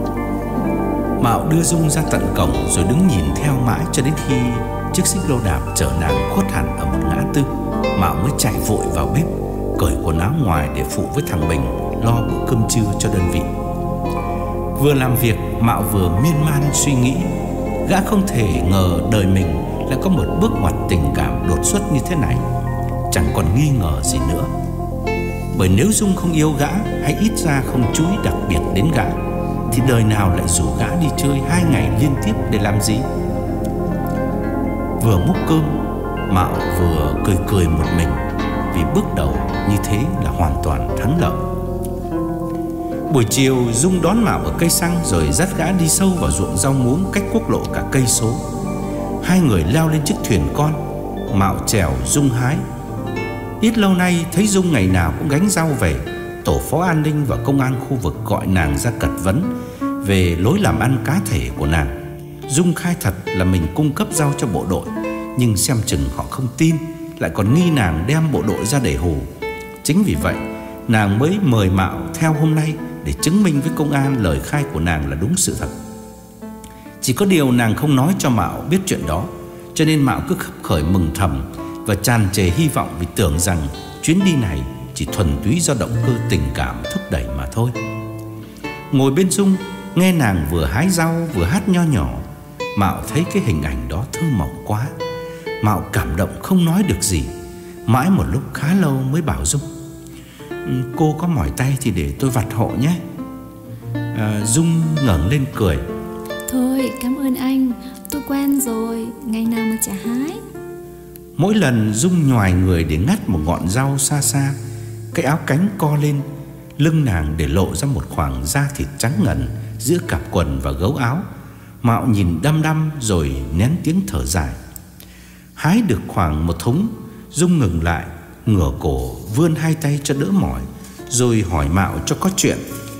Mạo đưa Dung ra tận cổng rồi đứng nhìn theo mãi cho đến khi chiếc xích lô đạp chở nàng khuất hẳn ở một ngã tư. Mạo mới chạy vội vào bếp, cởi quần áo ngoài để phụ với thằng Bình lo bữa cơm trưa cho đơn vị. Vừa làm việc, Mạo vừa miên man suy nghĩ. Gã không thể ngờ đời mình lại có một bước ngoặt tình cảm đột xuất như thế này, chẳng còn nghi ngờ gì nữa. Bởi nếu Dung không yêu gã, hay ít ra không chú ý đặc biệt đến gã, thì đời nào lại rủ gã đi chơi hai ngày liên tiếp để làm gì? Vừa múc cơm, Mạo vừa cười cười một mình, vì bước đầu như thế là hoàn toàn thắng lợi. Buổi chiều, Dung đón Mạo ở cây xăng rồi dắt gã đi sâu vào ruộng rau muống cách quốc lộ cả cây số. Hai người leo lên chiếc thuyền con, Mạo chèo, Dung hái. Ít lâu nay thấy Dung ngày nào cũng gánh rau về, tổ phó an ninh và công an khu vực gọi nàng ra cật vấn về lối làm ăn cá thể của nàng. Dung khai thật là mình cung cấp rau cho bộ đội, nhưng xem chừng họ không tin, lại còn nghi nàng đem bộ đội ra để hù. Chính vì vậy nàng mới mời Mạo theo hôm nay để chứng minh với công an lời khai của nàng là đúng sự thật. Chỉ có điều nàng không nói cho Mạo biết chuyện đó, cho nên Mạo cứ khấp khởi mừng thầm và tràn trề hy vọng, vì tưởng rằng chuyến đi này chỉ thuần túy do động cơ tình cảm thúc đẩy mà thôi. Ngồi bên Dung, nghe nàng vừa hái rau vừa hát nho nhỏ, Mạo thấy cái hình ảnh đó thơ mộng quá. Mạo cảm động không nói được gì. Mãi một lúc khá lâu mới bảo Dung: Cô có mỏi tay thì để tôi vặt hộ nhé. à, Dung ngẩng lên cười: Thôi cảm ơn anh, tôi quen rồi, ngày nào mà chả hái. Mỗi lần Dung nhoài người để ngắt một ngọn rau xa xa, cái áo cánh co lên, lưng nàng để lộ ra một khoảng da thịt trắng ngần giữa cạp quần và gấu áo. Mạo nhìn đăm đăm rồi nén tiếng thở dài. Hái được khoảng một thúng, Dung ngừng lại, ngửa cổ vươn hai tay cho đỡ mỏi, rồi hỏi Mạo cho có chuyện: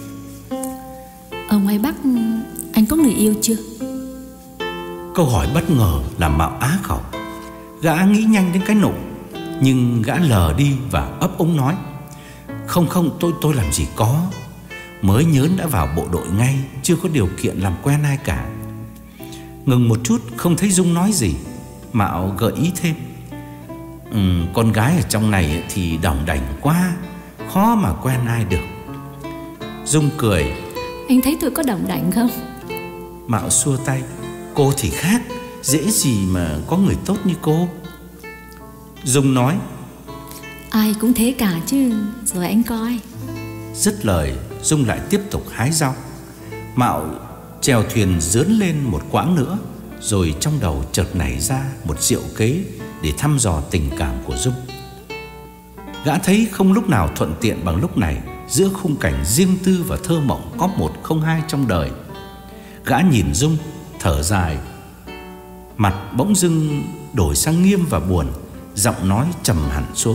Ở ngoài Bắc anh có người yêu chưa? Câu hỏi bất ngờ làm Mạo á khẩu. Gã nghĩ nhanh đến cái nụ, nhưng gã lờ đi và ấp úng nói: Không không, tôi tôi làm gì có. Mới nhớn đã vào bộ đội ngay, chưa có điều kiện làm quen ai cả. Ngừng một chút không thấy Dung nói gì, Mạo gợi ý thêm: ừ, con gái ở trong này thì đỏng đảnh quá, khó mà quen ai được. Dung cười: Anh thấy tôi có đỏng đảnh không? Mạo xua tay: Cô thì khác, dễ gì mà có người tốt như cô. Dung nói: Ai cũng thế cả chứ, rồi anh coi. Dứt lời, Dung lại tiếp tục hái rau. Mạo chèo thuyền dướn lên một quãng nữa, rồi trong đầu chợt nảy ra một diệu kế để thăm dò tình cảm của Dung. Gã thấy không lúc nào thuận tiện bằng lúc này, giữa khung cảnh riêng tư và thơ mộng có một không hai trong đời. Gã nhìn Dung, thở dài, mặt bỗng dưng đổi sang nghiêm và buồn, giọng nói trầm hẳn xuống: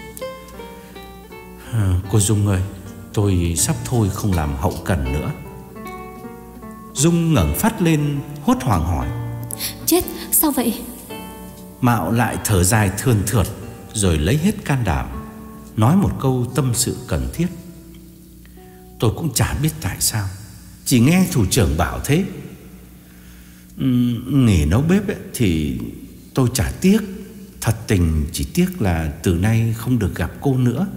Cô Dung ơi, tôi sắp thôi không làm hậu cần nữa. Dung ngẩng phát lên hốt hoảng hỏi: Chết, sao vậy? Mạo lại thở dài thườn thượt, rồi lấy hết can đảm nói một câu tâm sự cần thiết: Tôi cũng chả biết tại sao, chỉ nghe thủ trưởng bảo thế. uhm, Nghỉ nấu bếp ấy, thì tôi chả tiếc. Thật tình chỉ tiếc là từ nay không được gặp cô nữa.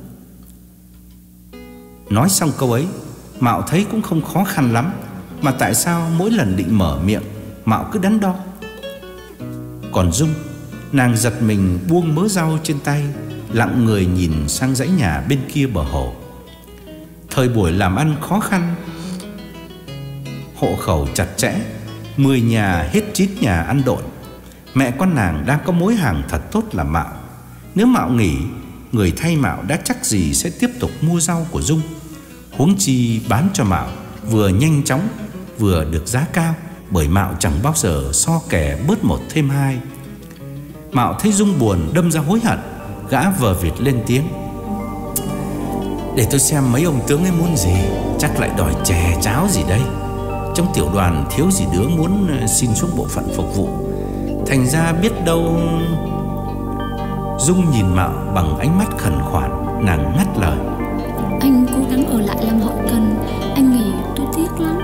Nói xong câu ấy, Mạo thấy cũng không khó khăn lắm, mà tại sao mỗi lần định mở miệng, Mạo cứ đắn đo. Còn Dung, nàng giật mình buông mớ rau trên tay, lặng người nhìn sang dãy nhà bên kia bờ hồ. Thời buổi làm ăn khó khăn, hộ khẩu chặt chẽ, mười nhà hết chín nhà ăn độn. Mẹ con nàng đang có mối hàng thật tốt là Mạo. Nếu Mạo nghỉ, người thay Mạo đã chắc gì sẽ tiếp tục mua rau của Dung. Huống chi bán cho Mạo vừa nhanh chóng vừa được giá cao, bởi Mạo chẳng bao giờ so kè bớt một thêm hai. Mạo thấy Dung buồn đâm ra hối hận, gã vờ vịt lên tiếng: Để tôi xem mấy ông tướng ấy muốn gì, chắc lại đòi chè cháo gì đây. Trong tiểu đoàn thiếu gì đứa muốn xin xuống bộ phận phục vụ, thành ra biết đâu. Dung nhìn Mạo bằng ánh mắt khẩn khoản, nàng ngắt lời: Anh cố gắng ở lại làm hậu cần, anh nghỉ tôi tiếc lắm.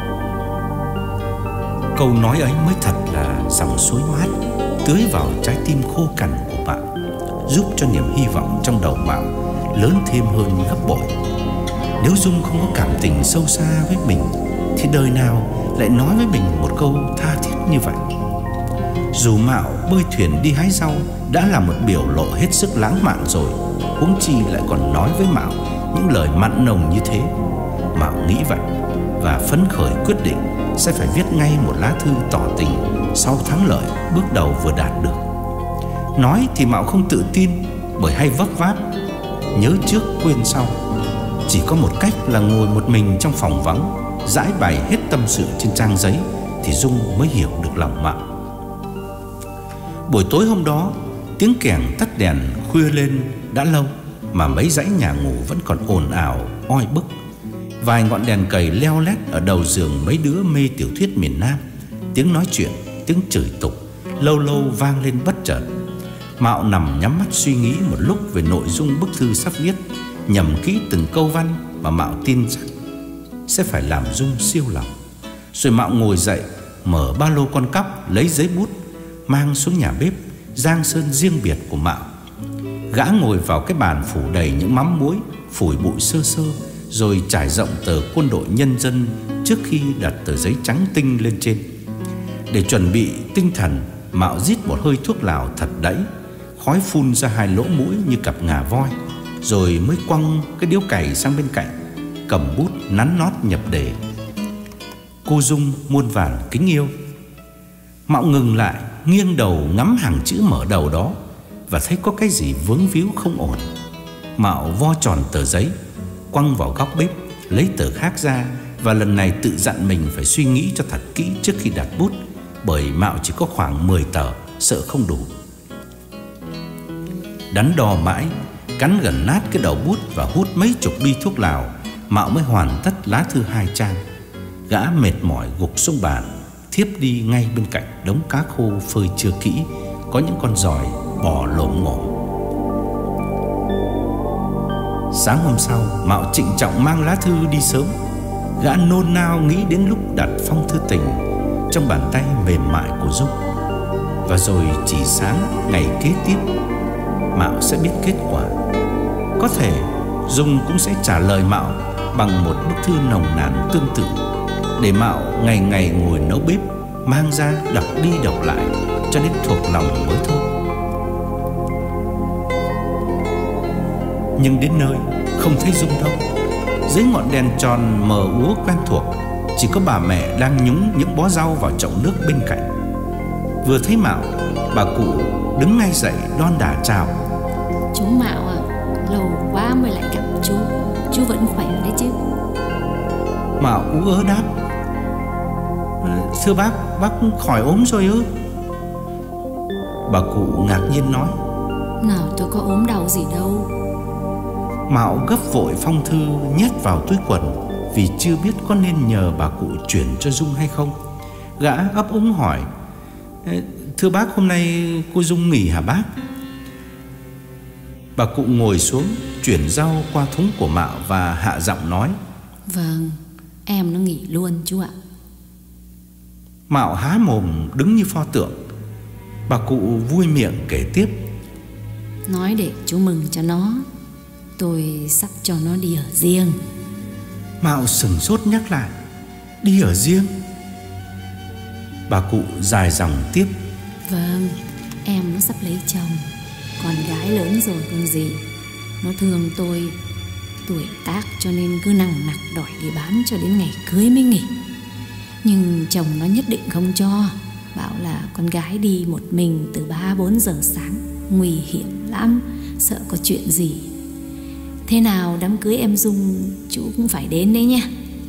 Câu nói ấy mới thật là dòng suối mát tưới vào trái tim khô cằn của Mạo, giúp cho niềm hy vọng trong đầu Mạo lớn thêm hơn gấp bội. Nếu Dung không có cảm tình sâu xa với mình, thì đời nào lại nói với mình một câu tha thiết như vậy. Dù Mạo bơi thuyền đi hái rau đã là một biểu lộ hết sức lãng mạn rồi, huống chi lại còn nói với Mạo những lời mặn nồng như thế. Mạo nghĩ vậy và phấn khởi quyết định sẽ phải viết ngay một lá thư tỏ tình sau thắng lợi bước đầu vừa đạt được. Nói thì Mạo không tự tin, bởi hay vấp váp, nhớ trước quên sau. Chỉ có một cách là ngồi một mình trong phòng vắng, giải bày hết tâm sự trên trang giấy, thì Dung mới hiểu được lòng Mạo. Buổi tối hôm đó, tiếng kèn tắt đèn khuya lên đã lâu, mà mấy dãy nhà ngủ vẫn còn ồn ào oi bức. Vài ngọn đèn cầy leo lét ở đầu giường mấy đứa mê tiểu thuyết miền Nam. Tiếng nói chuyện, tiếng chửi tục lâu lâu vang lên bất chợt. Mạo nằm nhắm mắt suy nghĩ một lúc về nội dung bức thư sắp viết, nhẩm kỹ từng câu văn mà Mạo tin rằng sẽ phải làm Dung siêu lòng. Rồi Mạo ngồi dậy, mở ba lô con cóc, lấy giấy bút, mang xuống nhà bếp giang sơn riêng biệt của Mạo. Gã ngồi vào cái bàn phủ đầy những mắm muối, phủi bụi sơ sơ, rồi trải rộng tờ Quân đội Nhân dân trước khi đặt tờ giấy trắng tinh lên trên. Để chuẩn bị tinh thần, Mạo rít một hơi thuốc lào thật đẫy, khói phun ra hai lỗ mũi như cặp ngà voi, rồi mới quăng cái điếu cày sang bên cạnh, cầm bút nắn nót nhập đề: Cô Dung muôn vàn kính yêu. Mạo ngừng lại, nghiêng đầu ngắm hàng chữ mở đầu đó, và thấy có cái gì vướng víu không ổn. Mạo vo tròn tờ giấy, quăng vào góc bếp, lấy tờ khác ra, và lần này tự dặn mình phải suy nghĩ cho thật kỹ trước khi đặt bút, bởi Mạo chỉ có khoảng mười tờ, sợ không đủ. Đắn đo mãi, cắn gần nát cái đầu bút và hút mấy chục bi thuốc lào, Mạo mới hoàn tất lá thư hai trang. Gã mệt mỏi gục xuống bàn, thiếp đi ngay bên cạnh đống cá khô phơi chưa kỹ, có những con giòi bò lổm ngổm. Sáng hôm sau, Mạo trịnh trọng mang lá thư đi sớm. Gã nôn nao nghĩ đến lúc đặt phong thư tình trong bàn tay mềm mại của Dung. Và rồi chỉ sáng ngày kế tiếp, Mạo sẽ biết kết quả. Có thể Dung cũng sẽ trả lời Mạo bằng một bức thư nồng nàn tương tự, để Mạo ngày ngày ngồi nấu bếp, mang ra đọc đi đọc lại cho đến thuộc lòng mới thôi. Nhưng đến nơi không thấy Dung đâu. Dưới ngọn đèn tròn mờ úa quen thuộc, chỉ có bà mẹ đang nhúng những bó rau vào chậu nước bên cạnh. Vừa thấy Mạo, bà cụ đứng ngay dậy đon đả chào. Chú Mạo à, lâu quá mới lại gặp chú. Chú vẫn khỏe đấy chứ? Mạo ú ớ đáp: Thưa bác, bác khỏi ốm rồi ư? Bà cụ ngạc nhiên nói: Nào, tôi có ốm đau gì đâu. Mạo gấp vội phong thư nhét vào túi quần, vì chưa biết có nên nhờ bà cụ chuyển cho Dung hay không. Gã ấp úng hỏi: Thưa bác, hôm nay cô Dung nghỉ hả bác? Bà cụ ngồi xuống, chuyển rau qua thúng của Mạo và hạ giọng nói: Vâng, em nó nghỉ luôn chú ạ. Mạo há mồm đứng như pho tượng. Bà cụ vui miệng kể tiếp: Nói để chú mừng cho nó, tôi sắp cho nó đi ở riêng. Mạo sừng sốt nhắc lại: Đi ở riêng? Bà cụ dài dòng tiếp: Vâng, em nó sắp lấy chồng, con gái lớn rồi còn gì. Nó thương tôi, tuổi tác cho nên cứ nằng nặc đòi đi bán cho đến ngày cưới mới nghỉ. Nhưng chồng nó nhất định không cho, bảo là con gái đi một mình từ ba bốn giờ sáng nguy hiểm lắm, sợ có chuyện gì. Thế nào đám cưới em Dung chú cũng phải đến đấy nha.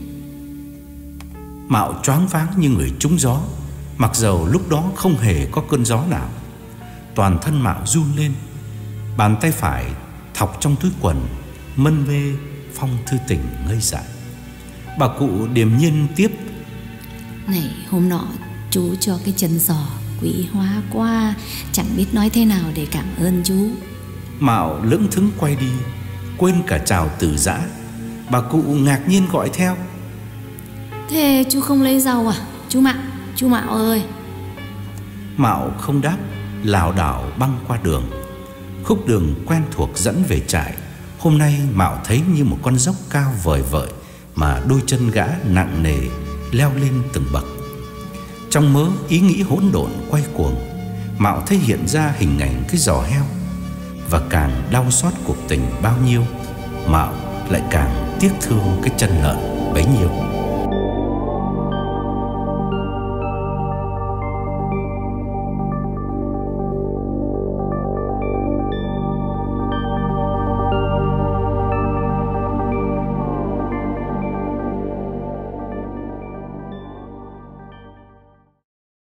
Mạo choáng váng như người trúng gió, mặc dầu lúc đó không hề có cơn gió nào. Toàn thân Mạo run lên, bàn tay phải thọc trong túi quần, mân mê phong thư tình ngây dại. Bà cụ điềm nhiên tiếp: Này, hôm nọ chú cho cái chân giò quý hóa quá, chẳng biết nói thế nào để cảm ơn chú. Mạo lững thững quay đi, quên cả chào từ giã. Bà cụ ngạc nhiên gọi theo: Thế chú không lấy rau à? Chú Mạo, chú Mạo ơi. Mạo không đáp, lảo đảo băng qua đường. Khúc đường quen thuộc dẫn về trại, hôm nay Mạo thấy như một con dốc cao vời vợi, mà đôi chân gã nặng nề leo lên từng bậc. Trong mớ ý nghĩ hỗn độn quay cuồng, Mạo thấy hiện ra hình ảnh cái giò heo. Và càng đau xót cuộc tình bao nhiêu, Mạo lại càng tiếc thương cái chân lợn bấy nhiêu.